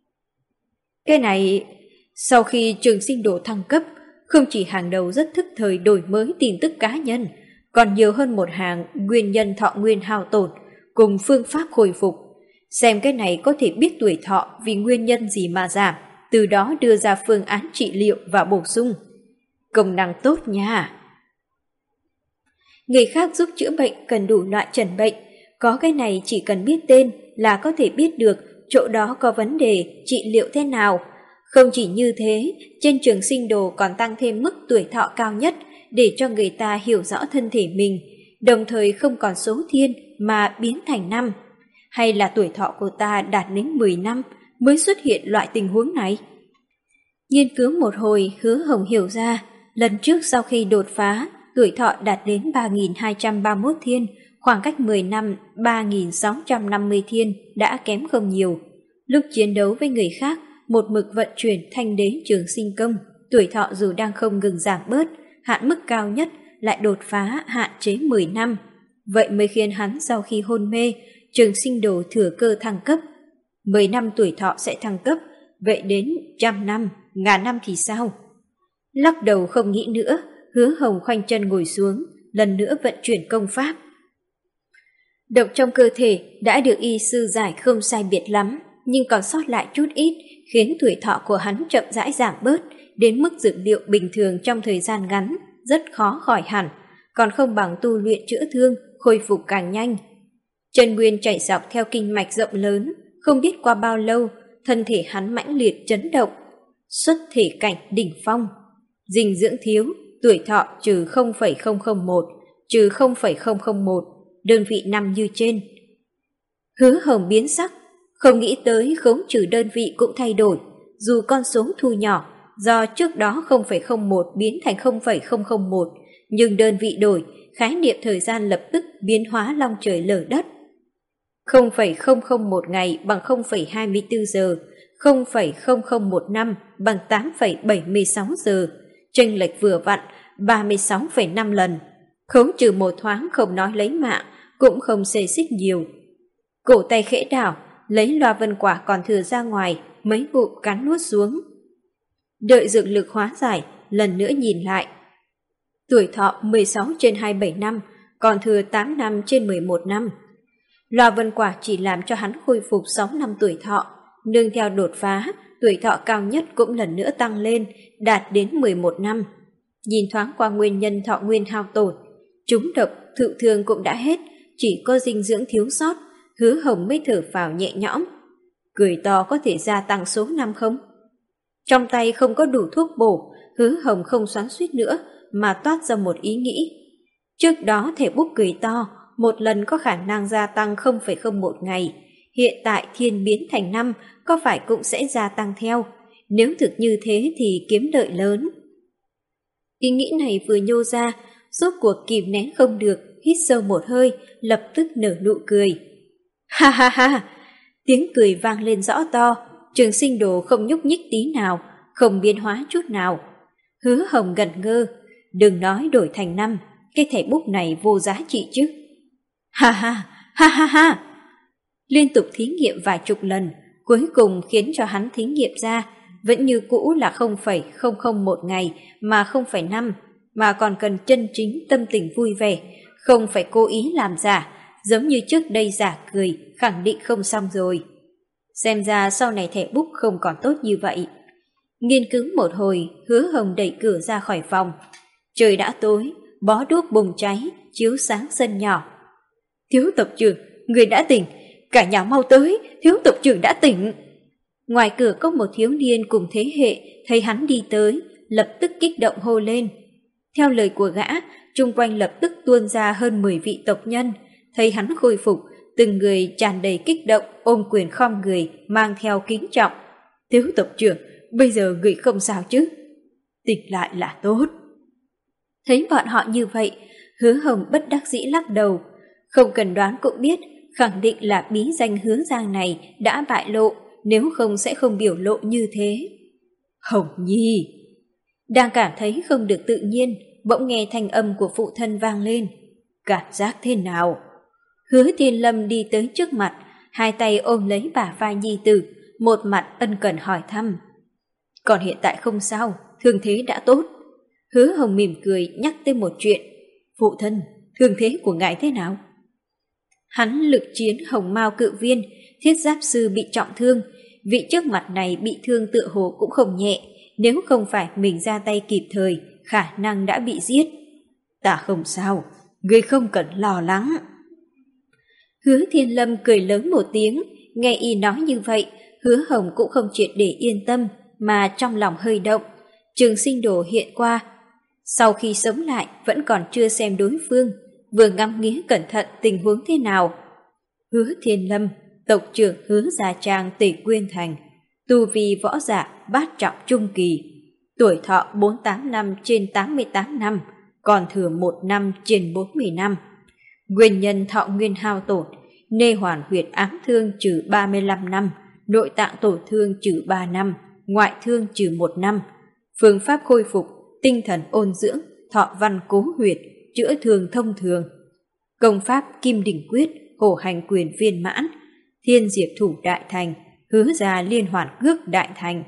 Cái này, sau khi Trường Sinh Đồ thăng cấp, không chỉ hàng đầu rất thức thời đổi mới tin tức cá nhân, còn nhiều hơn một hàng nguyên nhân thọ nguyên hao tổn cùng phương pháp khôi phục. Xem cái này có thể biết tuổi thọ vì nguyên nhân gì mà giảm, từ đó đưa ra phương án trị liệu và bổ sung. Công năng tốt nha! Người khác giúp chữa bệnh cần đủ loại trần bệnh, có cái này chỉ cần biết tên là có thể biết được chỗ đó có vấn đề, trị liệu thế nào. Không chỉ như thế, trên Trường Sinh Đồ còn tăng thêm mức tuổi thọ cao nhất để cho người ta hiểu rõ thân thể mình, đồng thời không còn số thiên mà biến thành năm. Hay là tuổi thọ của ta đạt đến mười năm mới xuất hiện loại tình huống này? Nghiên cứu một hồi, Hứa Hồng hiểu ra, lần trước sau khi đột phá, tuổi thọ đạt đến ba nghìn hai trăm ba mươi mốt thiên, khoảng cách mười năm ba nghìn sáu trăm năm mươi thiên đã kém không nhiều. Lúc chiến đấu với người khác, một mực vận chuyển thanh đế Trường Sinh công, tuổi thọ dù đang không ngừng giảm bớt, hạn mức cao nhất lại đột phá hạn chế mười năm. Vậy mới khiến hắn sau khi hôn mê, Trường Sinh Đồ thừa cơ thăng cấp. mười năm tuổi thọ sẽ thăng cấp, vậy đến trăm năm, ngàn năm thì sao? Lắc đầu không nghĩ nữa, Hứa Hồng khoanh chân ngồi xuống, lần nữa vận chuyển công pháp. Độc trong cơ thể đã được y sư giải không sai biệt lắm, nhưng còn sót lại chút ít, khiến tuổi thọ của hắn chậm rãi giảm bớt, đến mức dược liệu bình thường trong thời gian ngắn, rất khó khỏi hẳn, còn không bằng tu luyện chữa thương, khôi phục càng nhanh. Chân nguyên chảy dọc theo kinh mạch rộng lớn, không biết qua bao lâu, thân thể hắn mãnh liệt chấn động, xuất thể cảnh đỉnh phong. Dinh dưỡng thiếu, tuổi thọ trừ không phẩy không không một, trừ không phẩy không không một, đơn vị năm như trên. Hứa Hồng biến sắc, không nghĩ tới khống trừ đơn vị cũng thay đổi, dù con số thu nhỏ, do trước đó không phẩy không một biến thành không phẩy không không một, nhưng đơn vị đổi, khái niệm thời gian lập tức biến hóa long trời lở đất. không phẩy không không một ngày bằng không phẩy hai mươi tư giờ, không phẩy không không một năm bằng tám phẩy bảy mươi sáu giờ, chênh lệch vừa vặn ba mươi sáu phẩy năm lần. Khống trừ một thoáng không nói lấy mạng, cũng không xê xích nhiều. Cổ tay khẽ đảo, lấy loa vân quả còn thừa ra ngoài, mấy ngụm cắn nuốt xuống. Đợi dược lực hóa giải, lần nữa nhìn lại. Tuổi thọ mười sáu trên hai mươi bảy năm, còn thừa tám năm trên mười một năm. Loa vân quả chỉ làm cho hắn khôi phục sáu năm tuổi thọ, nương theo đột phá, tuổi thọ cao nhất cũng lần nữa tăng lên, đạt đến mười một năm. Nhìn thoáng qua nguyên nhân thọ nguyên hao tổn, trúng độc, thụ thương cũng đã hết, chỉ có dinh dưỡng thiếu sót, Hứa Hồng mới thở phào nhẹ nhõm. Cười to có thể gia tăng số năm không? Trong tay không có đủ thuốc bổ, Hứa Hồng không xoắn xuýt nữa mà toát ra một ý nghĩ. Trước đó thẻ bút cười to, một lần có khả năng gia tăng không phẩy không một ngày. Hiện tại thiên biến thành năm, có phải cũng sẽ gia tăng theo? Nếu thực như thế thì kiếm lợi lớn. Ý nghĩ này vừa nhô ra, rốt cuộc kìm nén không được, hít sâu một hơi, lập tức nở nụ cười. Ha ha ha! Tiếng cười vang lên rõ to, Trường Sinh Đồ không nhúc nhích tí nào, không biến hóa chút nào. Hứa Hồng ngẩn ngơ, đừng nói đổi thành năm, cái thẻ bút này vô giá trị chứ. Ha ha, ha ha ha! Liên tục thí nghiệm vài chục lần, cuối cùng khiến cho hắn thí nghiệm ra, vẫn như cũ là không phẩy không không một ngày mà không phẩy năm, mà còn cần chân chính tâm tình vui vẻ, không phải cố ý làm giả, giống như trước đây giả cười, khẳng định không xong rồi. Xem ra sau này thẻ bút không còn tốt như vậy. Nghiên cứu một hồi, Hứa Hồng đẩy cửa ra khỏi phòng. Trời đã tối, bó đuốc bùng cháy, chiếu sáng sân nhỏ. Thiếu tộc trưởng, người đã tỉnh, cả nhà mau tới, thiếu tộc trưởng đã tỉnh. Ngoài cửa có một thiếu niên cùng thế hệ, thấy hắn đi tới, lập tức kích động hô lên. Theo lời của gã, chung quanh lập tức tuôn ra hơn mười vị tộc nhân, thấy hắn khôi phục, từng người tràn đầy kích động, ôm quyền khom người, mang theo kính trọng. Thiếu tộc trưởng, bây giờ người không sao chứ? Tỉnh lại là tốt. Thấy bọn họ như vậy, Hứa Hồng bất đắc dĩ lắc đầu. Không cần đoán cũng biết, khẳng định là bí danh Hứa Giang này đã bại lộ, nếu không sẽ không biểu lộ như thế. Hồng Nhi! Đang cảm thấy không được tự nhiên, bỗng nghe thanh âm của phụ thân vang lên. Cảm giác thế nào? Hứa Thiên Lâm đi tới trước mặt, hai tay ôm lấy bả vai nhi tử, một mặt ân cần hỏi thăm. Còn hiện tại không sao, thương thế đã tốt. Hứa Hồng mỉm cười nhắc tới một chuyện. Phụ thân, thương thế của ngài thế nào? Hắn lực chiến Hồng Mao cự viên, thiết giáp sư bị trọng thương, vị trước mặt này bị thương tựa hồ cũng không nhẹ, nếu không phải mình ra tay kịp thời, khả năng đã bị giết. Ta không sao, ngươi không cần lo lắng. Hứa Thiên Lâm cười lớn một tiếng, nghe y nói như vậy, Hứa Hồng cũng không triệt để yên tâm, mà trong lòng hơi động. Trường Sinh Đồ hiện qua, sau khi sống lại vẫn còn chưa xem đối phương, vừa ngắm nghía cẩn thận tình huống thế nào. Hứa Thiên Lâm, tộc trưởng Hứa Gia Trang Tề Quyên Thành, tu vi võ giả bát trọng trung kỳ, tuổi thọ bốn mươi tám năm trên tám mươi tám năm, còn thừa một năm trên bốn mươi năm. Nguyên nhân thọ nguyên hao tổn, nê hoàn huyệt ám thương trừ ba mươi lăm năm, nội tạng tổn thương trừ ba năm, ngoại thương trừ một năm. Phương pháp khôi phục, tinh thần ôn dưỡng, thọ văn cố huyệt, chữa thương thông thường. Công pháp Kim Đỉnh Quyết, Hổ Hành Quyền viên mãn, Thiên Diệp Thủ đại thành, Hứa Gia Liên Hoàn Cước đại thành.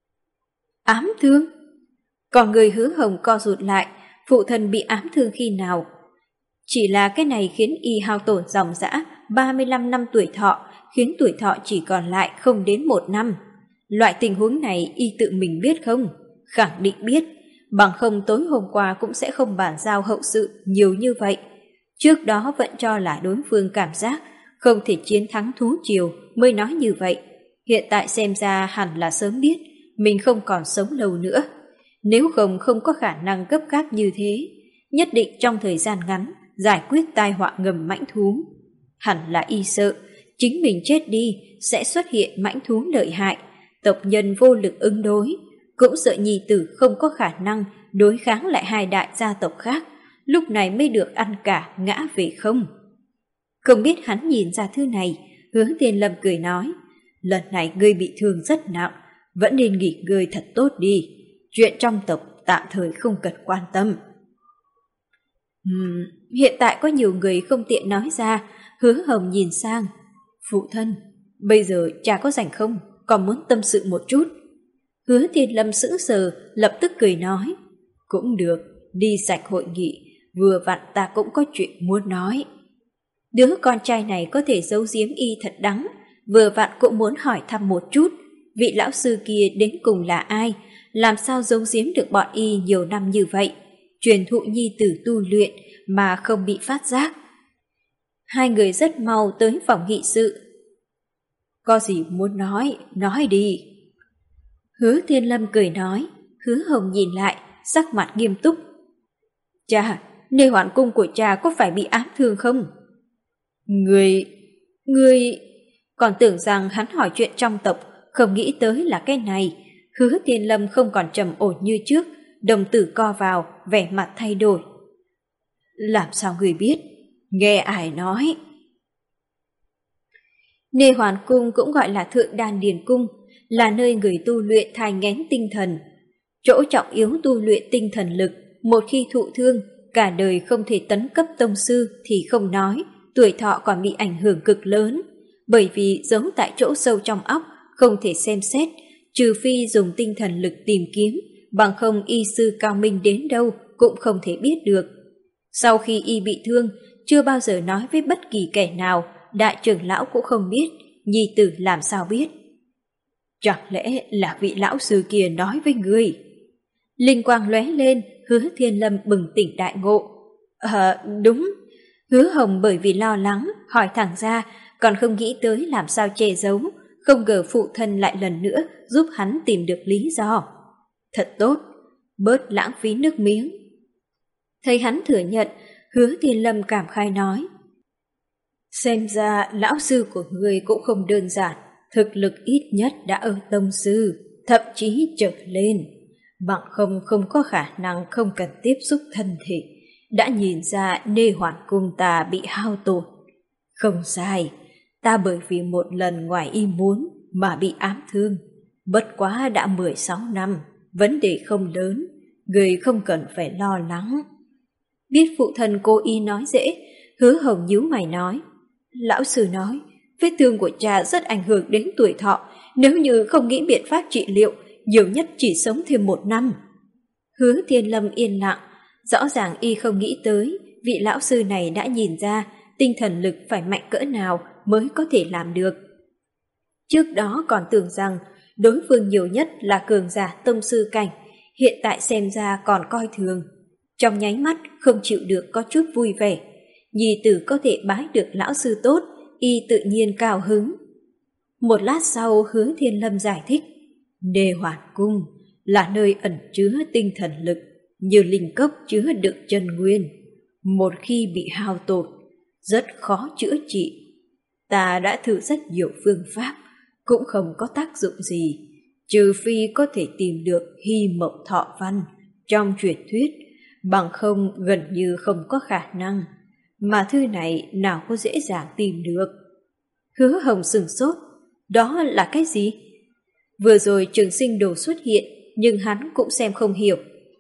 Ám thương? Còn người Hứa Hồng co rụt lại, phụ thân bị ám thương khi nào? Chỉ là cái này khiến y hao tổn dòng dã ba mươi lăm năm tuổi thọ, khiến tuổi thọ chỉ còn lại không đến một năm. Loại tình huống này y tự mình biết không? Khẳng định biết, bằng không tối hôm qua cũng sẽ không bàn giao hậu sự nhiều như vậy. Trước đó vẫn cho là đối phương cảm giác không thể chiến thắng thú triều mới nói như vậy. Hiện tại xem ra hẳn là sớm biết mình không còn sống lâu nữa. Nếu không không có khả năng gấp gáp như thế, nhất định trong thời gian ngắn giải quyết tai họa ngầm mãnh thú. Hẳn là y sợ chính mình chết đi sẽ xuất hiện mãnh thú lợi hại, tộc nhân vô lực ứng đối, cũng sợ nhi tử không có khả năng đối kháng lại hai đại gia tộc khác, lúc này mới được ăn cả ngã về không. Không biết hắn nhìn ra thứ này, Hứa Thiên Lâm cười nói, lần này ngươi bị thương rất nặng, vẫn nên nghỉ ngơi thật tốt đi, chuyện trong tộc tạm thời không cần quan tâm. Uhm, hiện tại có nhiều người không tiện nói ra. Hứa Hồng nhìn sang, phụ thân, bây giờ cha có rảnh không, còn muốn tâm sự một chút. Hứa Thiên Lâm sững sờ, lập tức cười nói, cũng được, đi sạch hội nghị, vừa vặn ta cũng có chuyện muốn nói. Đứa con trai này có thể giấu giếm y thật đắng, vừa vặn cũng muốn hỏi thăm một chút, vị lão sư kia đến cùng là ai, làm sao giấu giếm được bọn y nhiều năm như vậy, truyền thụ nhi tử tu luyện mà không bị phát giác. Hai người rất mau tới phòng nghị sự. Có gì muốn nói, nói đi. Hứa Thiên Lâm cười nói. Hứa Hồng nhìn lại, sắc mặt nghiêm túc. Cha, Nê Hoản cung của cha có phải bị ám thương không? Người... người... Còn tưởng rằng hắn hỏi chuyện trong tộc, không nghĩ tới là cái này. Hứa Thiên Lâm không còn trầm ổn như trước, đồng tử co vào, vẻ mặt thay đổi. Làm sao người biết? Nghe ai nói? Nê Hoản cung cũng gọi là Thượng Đan Điền cung, là nơi người tu luyện thai nghén tinh thần. Chỗ trọng yếu tu luyện tinh thần lực, một khi thụ thương, cả đời không thể tấn cấp tông sư thì không nói, tuổi thọ còn bị ảnh hưởng cực lớn, bởi vì giấu tại chỗ sâu trong óc, không thể xem xét, trừ phi dùng tinh thần lực tìm kiếm, bằng không y sư cao minh đến đâu cũng không thể biết được. Sau khi y bị thương, chưa bao giờ nói với bất kỳ kẻ nào, đại trưởng lão cũng không biết, nhi tử làm sao biết. Chẳng lẽ là vị lão sư kia nói với người? Linh quang lóe lên, Hứa Thiên Lâm bừng tỉnh đại ngộ. Ờ, đúng. Hứa Hồng bởi vì lo lắng, hỏi thẳng ra, còn không nghĩ tới làm sao che giấu, không ngờ phụ thân lại lần nữa giúp hắn tìm được lý do. Thật tốt, bớt lãng phí nước miếng. Thấy hắn thừa nhận, Hứa Thiên Lâm cảm khai nói. Xem ra lão sư của người cũng không đơn giản, thực lực ít nhất đã ở tông sư, thậm chí trở lên. Bằng không không có khả năng không cần tiếp xúc thân thể, đã nhìn ra Nê Hoản cung ta bị hao tổn. Không sai, ta bởi vì một lần ngoài ý muốn mà bị ám thương. Bất quá đã mười sáu năm, vấn đề không lớn, người không cần phải lo lắng. Biết phụ thân cố ý nói dễ, Hứa Hồng nhíu mày nói. Lão sư nói, vết thương của cha rất ảnh hưởng đến tuổi thọ, nếu như không nghĩ biện pháp trị liệu, nhiều nhất chỉ sống thêm một năm. Hứa Thiên Lâm yên lặng, rõ ràng y không nghĩ tới, vị lão sư này đã nhìn ra tinh thần lực phải mạnh cỡ nào mới có thể làm được. Trước đó còn tưởng rằng đối phương nhiều nhất là cường giả tông sư cảnh, hiện tại xem ra còn coi thường. Trong nháy mắt không chịu được có chút vui vẻ, nhi tử có thể bái được lão sư tốt, y tự nhiên cao hứng. Một lát sau Hứa Thiên Lâm giải thích, Nê Hoản cung là nơi ẩn chứa tinh thần lực, như linh cốc chứa đựng chân nguyên. Một khi bị hao tổn, rất khó chữa trị. Ta đã thử rất nhiều phương pháp, cũng không có tác dụng gì, trừ phi có thể tìm được Hy Mộng Thọ Văn trong truyền thuyết, bằng không gần như không có khả năng. Mà thư này nào có dễ dàng tìm được. Hứa Hồng sửng sốt, đó là cái gì? Vừa rồi Trường Sinh Đồ xuất hiện, nhưng hắn cũng xem không hiểu.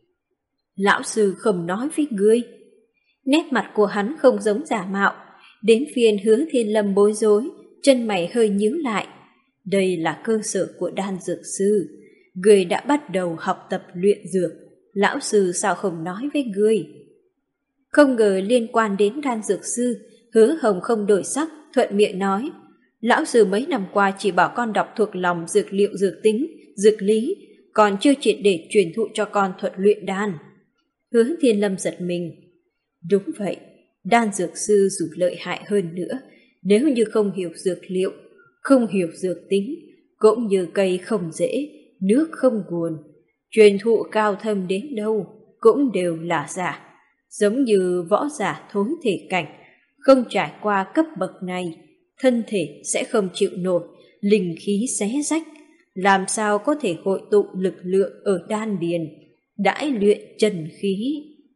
Lão sư không nói với ngươi. Nét mặt của hắn không giống giả mạo, đến phiên Hứa Thiên Lâm bối rối, chân mày hơi nhíu lại. Đây là cơ sở của đan dược sư, ngươi đã bắt đầu học tập luyện dược, lão sư sao không nói với ngươi? Không ngờ liên quan đến đan dược sư, Hứa Hồng không đổi sắc, thuận miệng nói. Lão sư mấy năm qua chỉ bảo con đọc thuộc lòng dược liệu dược tính, dược lý, còn chưa triệt để truyền thụ cho con thuật luyện đan. Hứa Thiên Lâm giật mình. Đúng vậy, đan dược sư dù lợi hại hơn nữa, nếu như không hiểu dược liệu, không hiểu dược tính, cũng như cây không rễ, nước không nguồn, truyền thụ cao thâm đến đâu cũng đều là giả. Giống như võ giả thối thể cảnh, không trải qua cấp bậc này, thân thể sẽ không chịu nổi, linh khí xé rách, làm sao có thể hội tụ lực lượng ở đan điền, đãi luyện chân khí.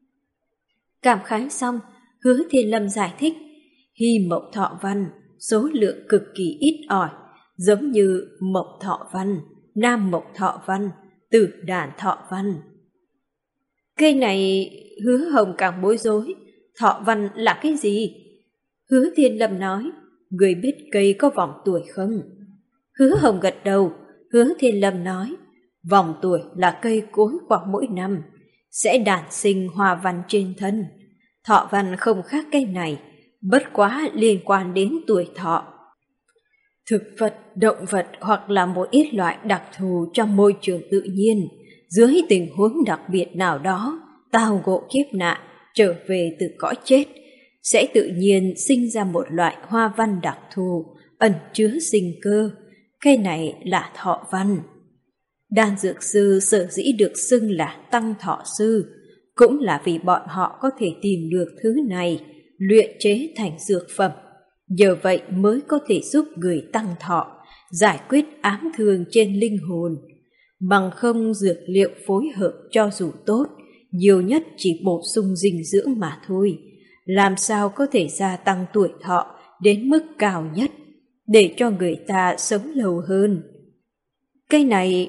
Cảm khái xong, Hứa Thiên Lâm giải thích, Hy Mộng Thọ Văn số lượng cực kỳ ít ỏi, giống như Mộng Thọ Văn, Nam Mộng Thọ Văn, Tử Đàn Thọ Văn. Cây này Hứa Hồng càng bối rối, Thọ Văn là cái gì? Hứa Thiên Lâm nói, người biết cây có vòng tuổi không? Hứa Hồng gật đầu. Hứa Thiên Lâm nói, vòng tuổi là cây cối khoảng mỗi năm sẽ đản sinh hoa văn trên thân. Thọ văn không khác cây này, bất quá liên quan đến tuổi thọ. Thực vật, động vật hoặc là một ít loại đặc thù trong môi trường tự nhiên, dưới tình huống đặc biệt nào đó, tao ngộ kiếp nạn, trở về từ cõi chết, sẽ tự nhiên sinh ra một loại hoa văn đặc thù, ẩn chứa sinh cơ. Cây này là thọ văn. Đan dược sư sở dĩ được xưng là tăng thọ sư, cũng là vì bọn họ có thể tìm được thứ này, luyện chế thành dược phẩm. Nhờ vậy mới có thể giúp người tăng thọ, giải quyết ám thương trên linh hồn. Bằng không dược liệu phối hợp cho dù tốt, nhiều nhất chỉ bổ sung dinh dưỡng mà thôi. Làm sao có thể gia tăng tuổi thọ đến mức cao nhất, để cho người ta sống lâu hơn. Cái này...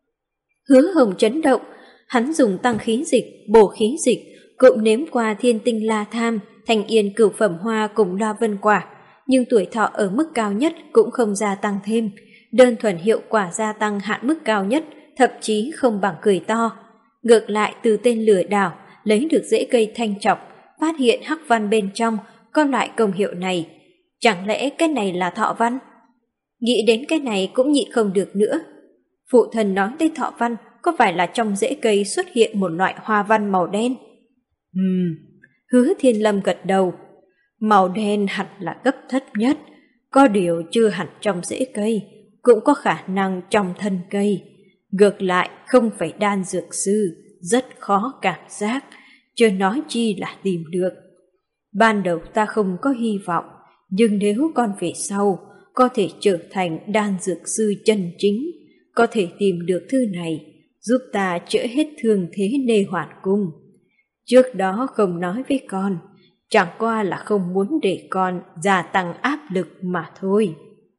Hứa Hồng chấn động, hắn dùng tăng khí dịch, bổ khí dịch, cũng nếm qua thiên tinh la tham, thanh yên cửu phẩm hoa cùng loa vân quả, nhưng tuổi thọ ở mức cao nhất cũng không gia tăng thêm. Đơn thuần hiệu quả gia tăng hạn mức cao nhất, thậm chí không bằng cười to. Ngược lại từ tên lừa đảo, lấy được rễ cây thanh trọc, phát hiện hắc văn bên trong, có loại công hiệu này. Chẳng lẽ cái này là thọ văn? Nghĩ đến cái này cũng nhịn không được nữa. Phụ thân nói tới thọ văn, có phải là trong rễ cây xuất hiện một loại hoa văn màu đen? Ừm, Hứa Thiên Lâm gật đầu. Màu đen hẳn là cấp thấp nhất, có điều chưa hẳn trong rễ cây, cũng có khả năng trong thân cây. Ngược lại không phải đan dược sư, rất khó cảm giác, chưa nói chi là tìm được. Ban đầu ta không có hy vọng, nhưng nếu con về sau có thể trở thành đan dược sư chân chính, có thể tìm được thứ này, giúp ta chữa hết thương thế Nê Hoàn Cung. Trước đó không nói với con, chẳng qua là không muốn để con gia tăng áp lực mà thôi.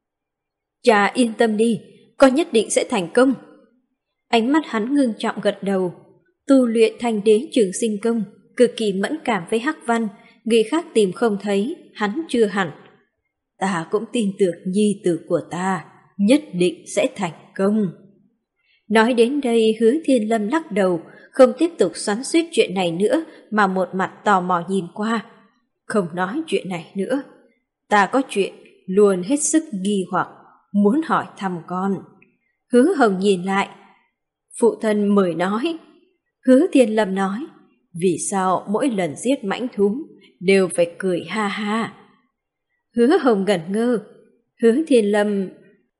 Cha yên tâm đi, con nhất định sẽ thành công. Ánh mắt hắn ngưng trọng gật đầu. Tu luyện Thanh Đế Trường Sinh Công, cực kỳ mẫn cảm với hắc văn, người khác tìm không thấy, hắn chưa hẳn. Ta cũng tin tưởng nhi tử của ta nhất định sẽ thành công. Nói đến đây Hứa Thiên Lâm lắc đầu, không tiếp tục xoắn xuýt chuyện này nữa, mà một mặt tò mò nhìn qua. Không nói chuyện này nữa, ta có chuyện luôn hết sức nghi hoặc, muốn hỏi thăm con. Hứa Hồng nhìn lại. Phụ thân mời nói. Hứa Thiên Lâm nói, vì sao mỗi lần giết mãnh thú đều phải cười ha ha? Hứa Hồng ngẩn ngơ. Hứa Thiên Lâm...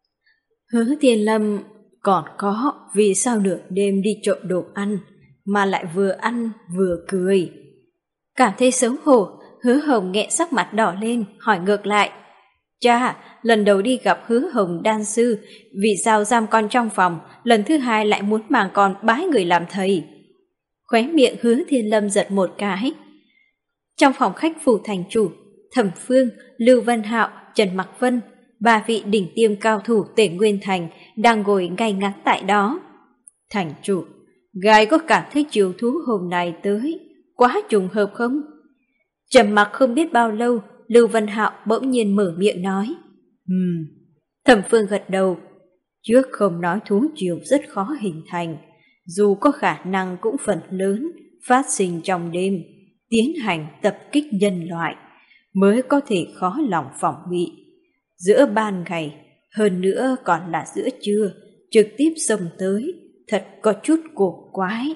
Hứa Thiên Lâm... Còn có vì sao nửa đêm đi trộm đồ ăn mà lại vừa ăn vừa cười? Cảm thấy xấu hổ, Hứa Hồng nghẹn sắc mặt đỏ lên, hỏi ngược lại. Cha, lần đầu đi gặp Hứa Hồng đan sư, vì sao giam con trong phòng, lần thứ hai lại muốn mang con bái người làm thầy? Khóe miệng Hứa Thiên Lâm giật một cái. Trong phòng khách phủ thành chủ, Thẩm Phương, Lưu Vân Hạo, Trần Mặc Vân, ba vị đỉnh tiêm cao thủ Tể Nguyên Thành đang ngồi ngay ngắn tại đó. Thành chủ, ngài có cảm thấy chiều thú hôm nay tới quá trùng hợp không? Trầm mặc không biết bao lâu, Lưu Vân Hạo bỗng nhiên mở miệng nói. Ừm. Thẩm Phương gật đầu. Trước không nói thú triều rất khó hình thành, dù có khả năng cũng phần lớn phát sinh trong đêm, tiến hành tập kích nhân loại, mới có thể khó lòng phòng bị. Giữa ban ngày, hơn nữa còn là giữa trưa, trực tiếp xông tới, thật có chút cổ quái.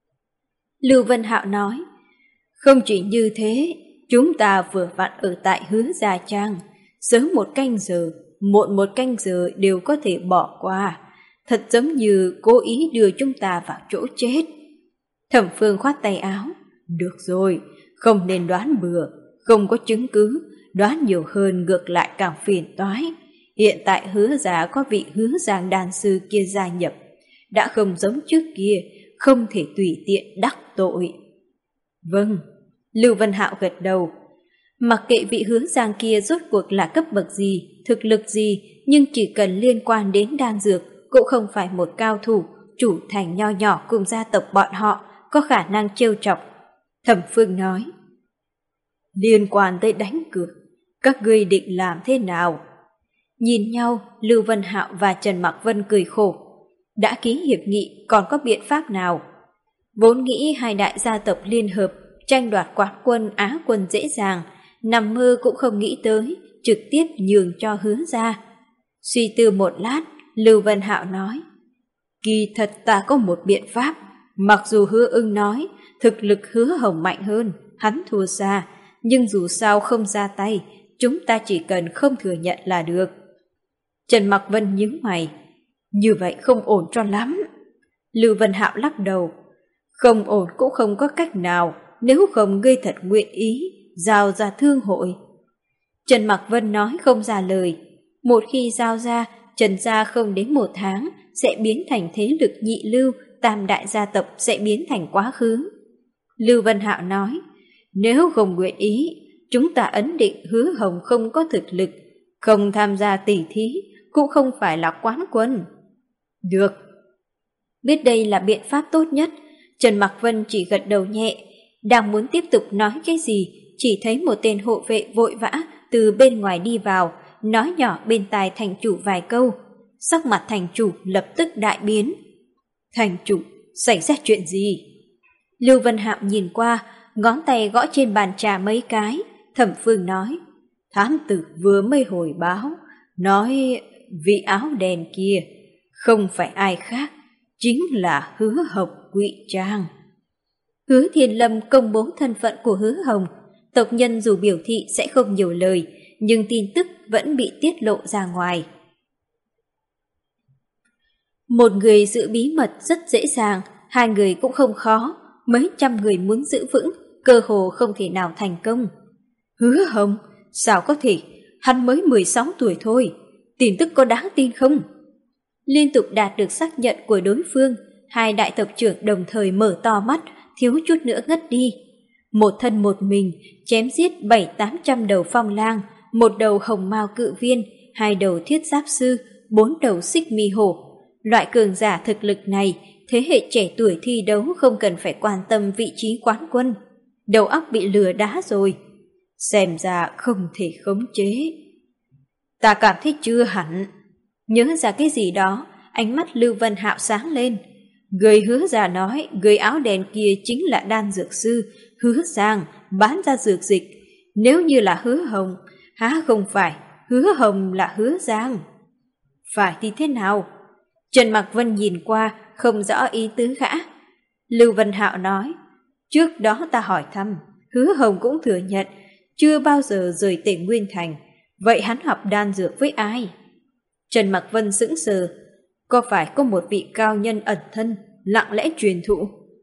Lưu Vân Hạo nói, không chỉ như thế, chúng ta vừa vặn ở tại Hứa Gia Trang, sớm một canh giờ, muộn một canh giờ đều có thể bỏ qua, thật giống như cố ý đưa chúng ta vào chỗ chết. Thẩm Phương khoát tay áo, được rồi, không nên đoán bừa, không có chứng cứ, đoán nhiều hơn ngược lại càng phiền toái. Hiện tại Hứa Gia có vị Hứa Giang đan sư kia gia nhập, đã không giống trước kia, không thể tùy tiện đắc tội. Vâng, Lưu Vân Hạo gật đầu. Mặc kệ vị Hứa Giang kia rốt cuộc là cấp bậc gì, thực lực gì, nhưng chỉ cần liên quan đến đan dược, cũng không phải một cao thủ, chủ thành nho nhỏ cùng gia tộc bọn họ có khả năng trêu chọc. Thẩm Phương nói, liên quan tới đánh cược, các ngươi định làm thế nào? Nhìn nhau, Lưu Vân Hạo và Trần Mặc Vân cười khổ. Đã ký hiệp nghị còn có biện pháp nào? Vốn nghĩ hai đại gia tộc liên hợp tranh đoạt quán quân Á quân dễ dàng, nằm mơ cũng không nghĩ tới, trực tiếp nhường cho Hứa Gia. Suy tư một lát, Lưu Vân Hạo nói, kỳ thật ta có một biện pháp, mặc dù Hứa Ưng nói thực lực Hứa Hồng mạnh hơn, hắn thua xa, nhưng dù sao không ra tay, chúng ta chỉ cần không thừa nhận là được. Trần Mặc Vân nhíu mày, như vậy không ổn cho lắm. Lưu Vân Hạo lắc đầu. Không ổn cũng không có cách nào, nếu không ngươi thật nguyện ý, giao ra thương hội. Trần Mặc Vân nói không ra lời. Một khi giao ra, Trần gia không đến một tháng sẽ biến thành thế lực nhị lưu, tam đại gia tộc sẽ biến thành quá khứ. Lưu Vân Hạo nói, nếu không nguyện ý, chúng ta ấn định Hứa Hồng không có thực lực, không tham gia tỷ thí, cũng không phải là quán quân. Được. Biết đây là biện pháp tốt nhất, Trần Mặc Vân chỉ gật đầu nhẹ, đang muốn tiếp tục nói cái gì, chỉ thấy một tên hộ vệ vội vã từ bên ngoài đi vào, nói nhỏ bên tai thành chủ vài câu. Sắc mặt thành chủ lập tức đại biến. Thành chủ, xảy ra chuyện gì? Lưu Vân Hạo nhìn qua, ngón tay gõ trên bàn trà mấy cái. Thẩm Phương nói, thám tử vừa mới hồi báo, nói vị áo đen kia không phải ai khác, chính là Hứa Hồng ngụy trang. Hứa Thiên Lâm công bố thân phận của Hứa Hồng. Tộc nhân dù biểu thị sẽ không nhiều lời, nhưng tin tức vẫn bị tiết lộ ra ngoài. Một người giữ bí mật rất dễ dàng, hai người cũng không khó, mấy trăm người muốn giữ vững, cơ hồ không thể nào thành công. Hứa Hồng, sao có thể, hắn mới mười sáu tuổi thôi, tin tức có đáng tin không? Liên tục đạt được xác nhận của đối phương, hai đại tộc trưởng đồng thời mở to mắt, thiếu chút nữa ngất đi. Một thân một mình, chém giết bảy tám trăm đầu phong lang, một đầu hồng mao cự viên, hai đầu thiết giáp sư, bốn đầu xích mi hổ. Loại cường giả thực lực này, thế hệ trẻ tuổi thi đấu không cần phải quan tâm vị trí quán quân. Đầu óc bị lừa đá rồi. Xem ra không thể khống chế. Ta cảm thấy chưa hẳn. Nhớ ra cái gì đó, ánh mắt Lưu Vân Hạo sáng lên. Người Hứa già nói người áo đen kia chính là đan dược sư Hứa Giang bán ra dược dịch. Nếu như là Hứa Hồng, há không phải Hứa Hồng là Hứa Giang? Phải thì thế nào? Trần Mặc Vân nhìn qua, không rõ ý tứ gã. Lưu Vân Hạo nói, trước đó ta hỏi thăm, Hứa Hồng cũng thừa nhận chưa bao giờ rời tỉnh Nguyên Thành. Vậy hắn học đan dược với ai? Trần Mặc Vân sững sờ. Có phải có một vị cao nhân ẩn thân, lặng lẽ truyền thụ?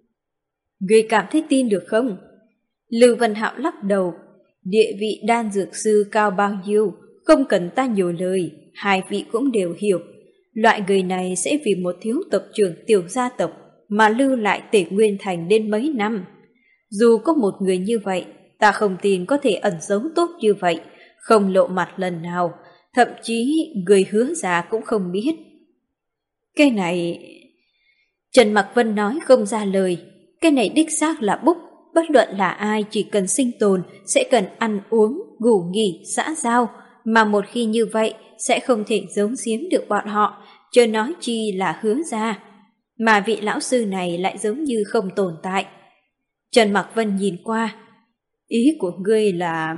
Người cảm thấy tin được không? Lưu Vân Hạo lắc đầu. Địa vị đan dược sư cao bao nhiêu, không cần ta nhiều lời, hai vị cũng đều hiểu. Loại người này sẽ vì một thiếu tộc trưởng tiểu gia tộc mà lưu lại Tể Nguyên Thành đến mấy năm. Dù có một người như vậy, ta không tin có thể ẩn giấu tốt như vậy, không lộ mặt lần nào, thậm chí người Hứa già cũng không biết. Cái này... Trần Mặc Vân nói không ra lời. Cái này đích xác là búc, bất luận là ai chỉ cần sinh tồn sẽ cần ăn uống, ngủ nghỉ, xã giao, mà một khi như vậy sẽ không thể giấu giếm được bọn họ, chớ nói chi là Hứa gia. Mà vị lão sư này lại giống như không tồn tại. Trần Mặc Vân nhìn qua. Ý của ngươi là...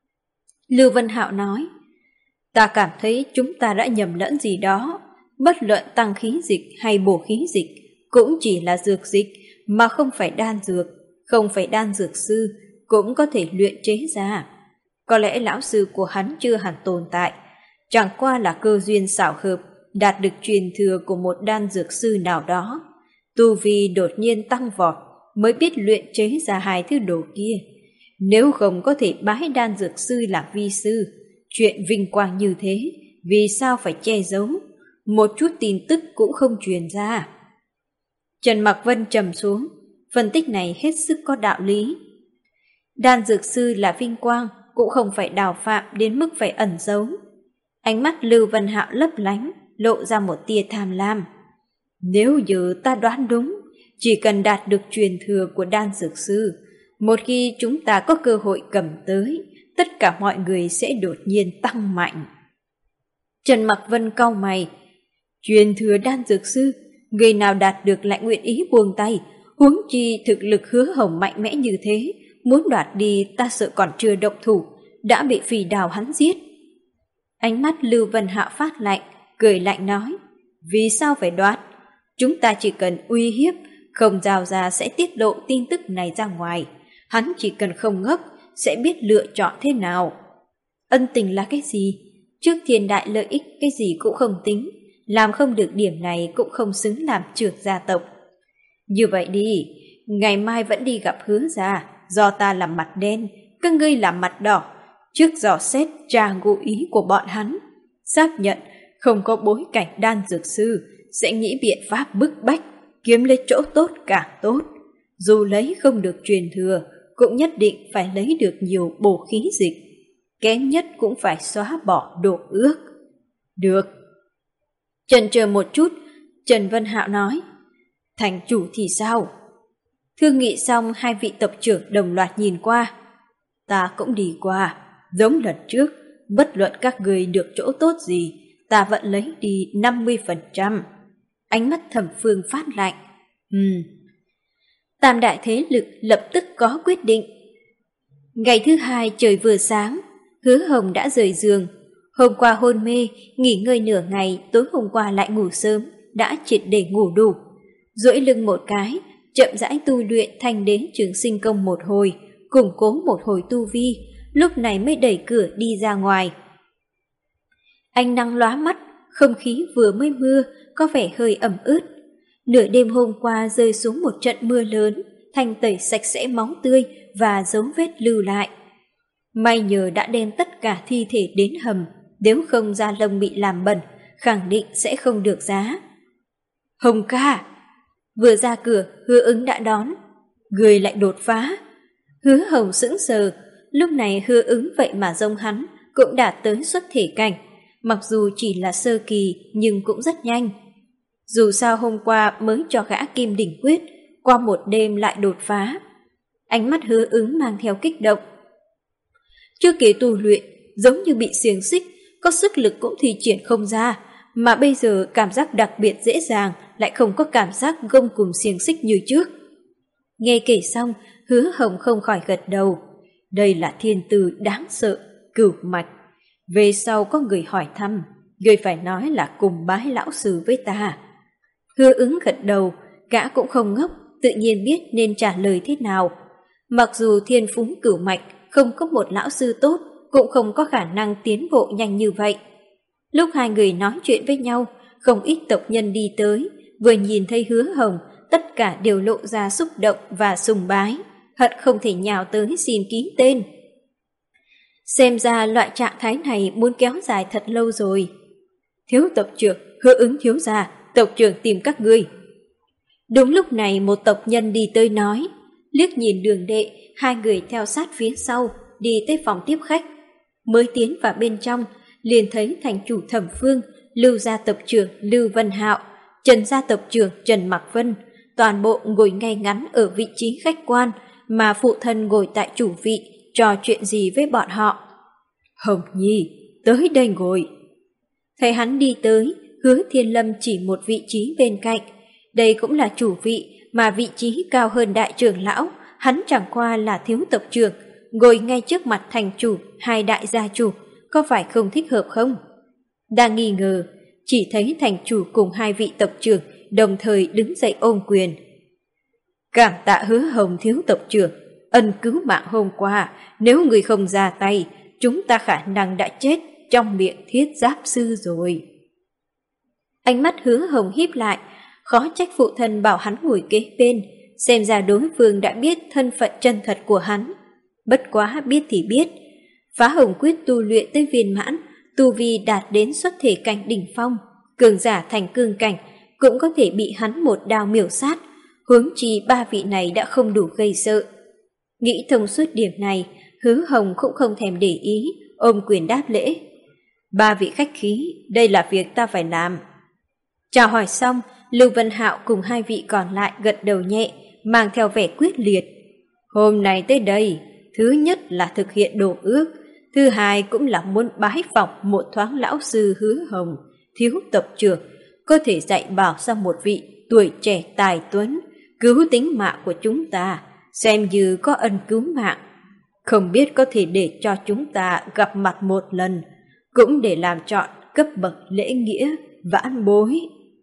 Lưu Vân Hạo nói, ta cảm thấy chúng ta đã nhầm lẫn gì đó. Bất luận tăng khí dịch hay bổ khí dịch cũng chỉ là dược dịch, mà không phải đan dược, không phải đan dược sư cũng có thể luyện chế ra. Có lẽ lão sư của hắn chưa hẳn tồn tại, chẳng qua là cơ duyên xảo hợp đạt được truyền thừa của một đan dược sư nào đó. Tu vi đột nhiên tăng vọt mới biết luyện chế ra hai thứ đồ kia. Nếu không có thể bái đan dược sư làm vi sư, chuyện vinh quang như thế, vì sao phải che giấu? Một chút tin tức cũng không truyền ra. Trần Mặc Vân trầm xuống, phân tích này hết sức có đạo lý. Đan dược sư là vinh quang, cũng không phải đào phạm đến mức phải ẩn giấu. Ánh mắt Lưu Vân Hạo lấp lánh, lộ ra một tia tham lam. Nếu như ta đoán đúng, chỉ cần đạt được truyền thừa của đan dược sư, một khi chúng ta có cơ hội cầm tới, tất cả mọi người sẽ đột nhiên tăng mạnh. Trần Mặc Vân cau mày. Truyền thừa đan dược sư, người nào đạt được lại nguyện ý buông tay, huống chi thực lực Hứa Hồng mạnh mẽ như thế, muốn đoạt đi ta sợ còn chưa động thủ, đã bị Phỉ Đào hắn giết. Ánh mắt Lưu Vân Hạo phát lạnh, cười lạnh nói, vì sao phải đoạt? Chúng ta chỉ cần uy hiếp, không giao ra sẽ tiết lộ tin tức này ra ngoài. Hắn chỉ cần không ngốc, sẽ biết lựa chọn thế nào. Ân tình là cái gì? Trước thiên đại lợi ích cái gì cũng không tính, làm không được điểm này cũng không xứng làm trưởng gia tộc. Như vậy đi, ngày mai vẫn đi gặp Hứa gia, do ta làm mặt đen, các ngươi làm mặt đỏ, trước dò xét tra ngụ ý của bọn hắn, xác nhận không có bối cảnh đan dược sư, sẽ nghĩ biện pháp bức bách, kiếm lấy chỗ tốt càng tốt. Dù lấy không được truyền thừa, cũng nhất định phải lấy được nhiều bổ khí dịch. Kém nhất cũng phải xóa bỏ đồ ước. Được. Chần chờ một chút, Trần Vân Hạo nói, thành chủ thì sao? Thương nghị xong, hai vị tập trưởng đồng loạt nhìn qua. Ta cũng đi qua, giống lần trước, bất luận các người được chỗ tốt gì, ta vẫn lấy đi năm mươi phần trăm. Ánh mắt Thẩm Phương phát lạnh. Ừm. Tam đại thế lực lập tức có quyết định. Ngày thứ hai trời vừa sáng, Hứa Hồng đã rời giường. Hôm qua hôn mê, nghỉ ngơi nửa ngày, tối hôm qua lại ngủ sớm, đã triệt để ngủ đủ. Duỗi lưng một cái, chậm rãi tu luyện thanh đế trường sinh công một hồi, củng cố một hồi tu vi, lúc này mới đẩy cửa đi ra ngoài. Ánh nắng lóa mắt, không khí vừa mới mưa, có vẻ hơi ẩm ướt. Nửa đêm hôm qua rơi xuống một trận mưa lớn, thanh tẩy sạch sẽ máu tươi và dấu vết lưu lại. May nhờ đã đem tất cả thi thể đến hầm, nếu không da lông bị làm bẩn, khẳng định sẽ không được giá. Hồng ca! Vừa ra cửa, Hứa Ứng đã đón. Người lại đột phá. Hứa Hồng sững sờ, lúc này Hứa Ứng vậy mà giống hắn, cũng đạt tới xuất thể cảnh. Mặc dù chỉ là sơ kỳ nhưng cũng rất nhanh. Dù sao hôm qua mới cho gã Kim Đỉnh Quyết, qua một đêm lại đột phá. Ánh mắt Hứa Ứng mang theo kích động. Trước kia tu luyện, giống như bị xiềng xích, có sức lực cũng thi triển không ra, mà bây giờ cảm giác đặc biệt dễ dàng, lại không có cảm giác gông cùng xiềng xích như trước. Nghe kể xong, Hứa Hồng không khỏi gật đầu. Đây là thiên tư đáng sợ, cửu mạch. Về sau có người hỏi thăm, người phải nói là cùng bái lão sư với ta. Hứa Ứng gật đầu, gã cũng không ngốc, tự nhiên biết nên trả lời thế nào. Mặc dù thiên phú cửu mạch không có một lão sư tốt, cũng không có khả năng tiến bộ nhanh như vậy. Lúc hai người nói chuyện với nhau, không ít tộc nhân đi tới, vừa nhìn thấy Hứa Hồng, tất cả đều lộ ra xúc động và sùng bái, hận không thể nhào tới xin ký tên. Xem ra loại trạng thái này muốn kéo dài thật lâu rồi. Thiếu tộc trưởng, Hứa Ứng thiếu gia, tộc trưởng tìm các ngươi. Đúng lúc này một tộc nhân đi tới nói, liếc nhìn Đường Đệ, hai người theo sát phía sau, đi tới phòng tiếp khách. Mới tiến vào bên trong, liền thấy thành chủ Thẩm Phương, Lưu gia tộc trưởng Lưu Vân Hạo, Trần gia tộc trưởng Trần Mạc Vân, toàn bộ ngồi ngay ngắn ở vị trí khách quan, mà phụ thân ngồi tại chủ vị, trò chuyện gì với bọn họ. Hồng Nhi, tới đây ngồi. Thấy hắn đi tới, Hứa Thiên Lâm chỉ một vị trí bên cạnh. Đây cũng là chủ vị, mà vị trí cao hơn đại trưởng lão, hắn chẳng qua là thiếu tộc trưởng, ngồi ngay trước mặt thành chủ, hai đại gia chủ, có phải không thích hợp không? Đang nghi ngờ, chỉ thấy thành chủ cùng hai vị tộc trưởng đồng thời đứng dậy ôm quyền. Cảm tạ Hứa Hồng thiếu tộc trưởng, ân cứu mạng hôm qua, nếu người không ra tay, chúng ta khả năng đã chết trong miệng thiết giáp sư rồi. Ánh mắt Hứa Hồng híp lại, khó trách phụ thân bảo hắn ngồi kế bên, xem ra đối phương đã biết thân phận chân thật của hắn. Bất quá biết thì biết, Phá Hồng Quyết tu luyện tới viên mãn, tu vi đạt đến xuất thể cảnh đỉnh phong, cường giả thành cương cảnh, cũng có thể bị hắn một đao miểu sát, huống chi ba vị này đã không đủ gây sợ. Nghĩ thông suốt điểm này, Hứa Hồng cũng không thèm để ý, ôm quyền đáp lễ. Ba vị khách khí, đây là việc ta phải làm. Chào hỏi xong, Lưu Vân Hạo cùng hai vị còn lại gật đầu nhẹ, mang theo vẻ quyết liệt. Hôm nay tới đây, thứ nhất là thực hiện đồ ước, thứ hai cũng là muốn bái phỏng một thoáng lão sư Hứa Hồng, thiếu tộc trưởng, có thể dạy bảo ra một vị tuổi trẻ tài tuấn, cứu tính mạng của chúng ta, xem như có ân cứu mạng. Không biết có thể để cho chúng ta gặp mặt một lần, cũng để làm trọn cấp bậc lễ nghĩa, vãn bối.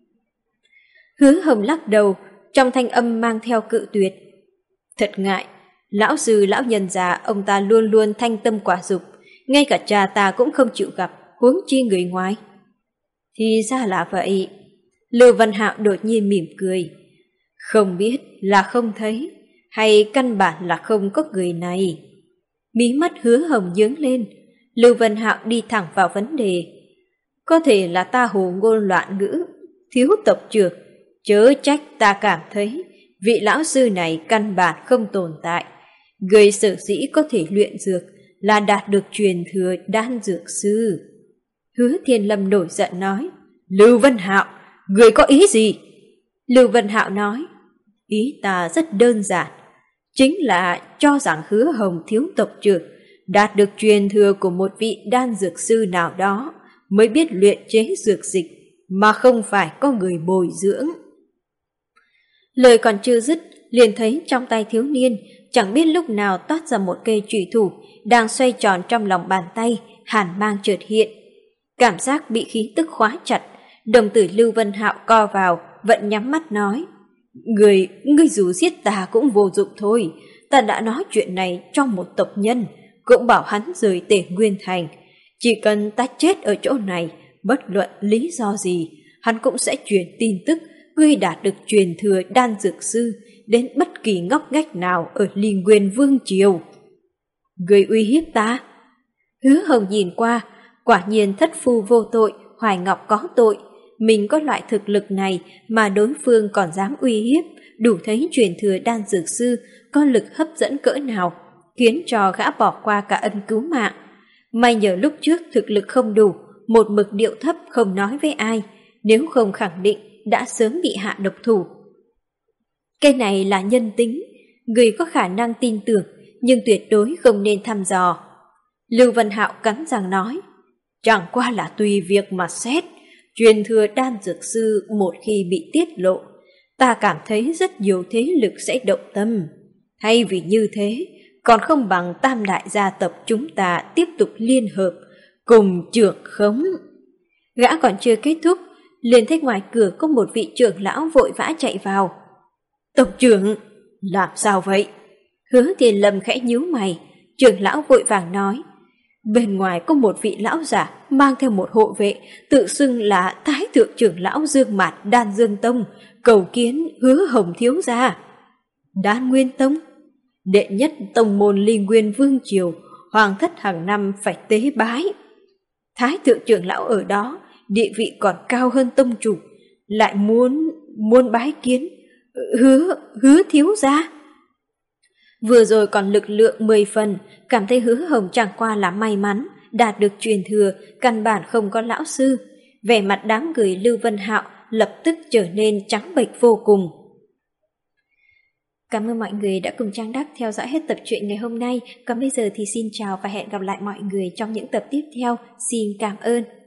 Hứa Hồng lắc đầu, trong thanh âm mang theo cự tuyệt. Thật ngại, lão sư lão nhân già ông ta luôn luôn thanh tâm quả dục, ngay cả cha ta cũng không chịu gặp, huống chi người ngoài. Thì ra là vậy. Lưu Văn Hạo đột nhiên mỉm cười. Không biết là không thấy, hay căn bản là không có người này. Mí mắt Hứa Hồng nhướng lên, Lưu Vân Hạo đi thẳng vào vấn đề. Có thể là ta hồ ngôn loạn ngữ, thiếu tộc trưởng, chớ trách ta cảm thấy vị lão sư này căn bản không tồn tại. Người sở dĩ có thể luyện dược là đạt được truyền thừa đan dược sư. Hứa Thiên Lâm nổi giận nói, Lưu Vân Hạo, người có ý gì? Lưu Vân Hạo nói, ý ta rất đơn giản, chính là cho rằng Hứa Hồng thiếu tộc trưởng đạt được truyền thừa của một vị đan dược sư nào đó mới biết luyện chế dược dịch, mà không phải có người bồi dưỡng. Lời còn chưa dứt, liền thấy trong tay thiếu niên chẳng biết lúc nào toát ra một cây chùy thủ đang xoay tròn trong lòng bàn tay, hàn mang chợt hiện. Cảm giác bị khí tức khóa chặt, đồng tử Lưu Vân Hạo co vào, vẫn nhắm mắt nói, Người, ngươi dù giết ta cũng vô dụng thôi, ta đã nói chuyện này cho một tộc nhân, cũng bảo hắn rời Tể Nguyên Thành. Chỉ cần ta chết ở chỗ này, bất luận lý do gì, hắn cũng sẽ truyền tin tức ngươi đạt được truyền thừa đan dược sư đến bất kỳ ngóc ngách nào ở Ly Nguyên Vương Triều. Ngươi uy hiếp ta? Hứa Hồng nhìn qua, quả nhiên thất phu vô tội, Hoài Ngọc có tội. Mình có loại thực lực này mà đối phương còn dám uy hiếp, đủ thấy truyền thừa đan dược sư có lực hấp dẫn cỡ nào, khiến cho gã bỏ qua cả ân cứu mạng. May nhờ lúc trước thực lực không đủ, một mực điệu thấp không nói với ai, nếu không khẳng định đã sớm bị hạ độc thủ. Cái này là nhân tính, người có khả năng tin tưởng, nhưng tuyệt đối không nên thăm dò. Lưu Vân Hạo cắn răng nói, chẳng qua là tùy việc mà xét, truyền thừa đan dược sư một khi bị tiết lộ, ta cảm thấy rất nhiều thế lực sẽ động tâm. Thay vì như thế, còn không bằng tam đại gia tộc chúng ta tiếp tục liên hợp, cùng trưởng khống. Gã còn chưa kết thúc, liền thấy ngoài cửa có một vị trưởng lão vội vã chạy vào. Tộc trưởng, làm sao vậy? Hứa Thiên Lâm khẽ nhíu mày, trưởng lão vội vàng nói, bên ngoài có một vị lão giả mang theo một hộ vệ, tự xưng là Thái thượng trưởng lão Dương Mạt Đan Dương Tông, cầu kiến Hứa Hồng thiếu gia. Đan Nguyên Tông, đệ nhất tông môn Ly Nguyên Vương Triều, hoàng thất hàng năm phải tế bái. Thái thượng trưởng lão ở đó, địa vị còn cao hơn tông chủ, lại muốn muốn bái kiến hứa hứa thiếu gia. Vừa rồi còn lực lượng mười phần, cảm thấy Hứa Hồng chẳng qua là may mắn đạt được truyền thừa, căn bản không có lão sư. Vẻ mặt đám người Lưu Vân Hạo lập tức trở nên trắng bệch vô cùng. Cảm ơn mọi người đã cùng Trang Đắc theo dõi hết tập truyện ngày hôm nay. Còn bây giờ thì xin chào và hẹn gặp lại mọi người trong những tập tiếp theo. Xin cảm ơn.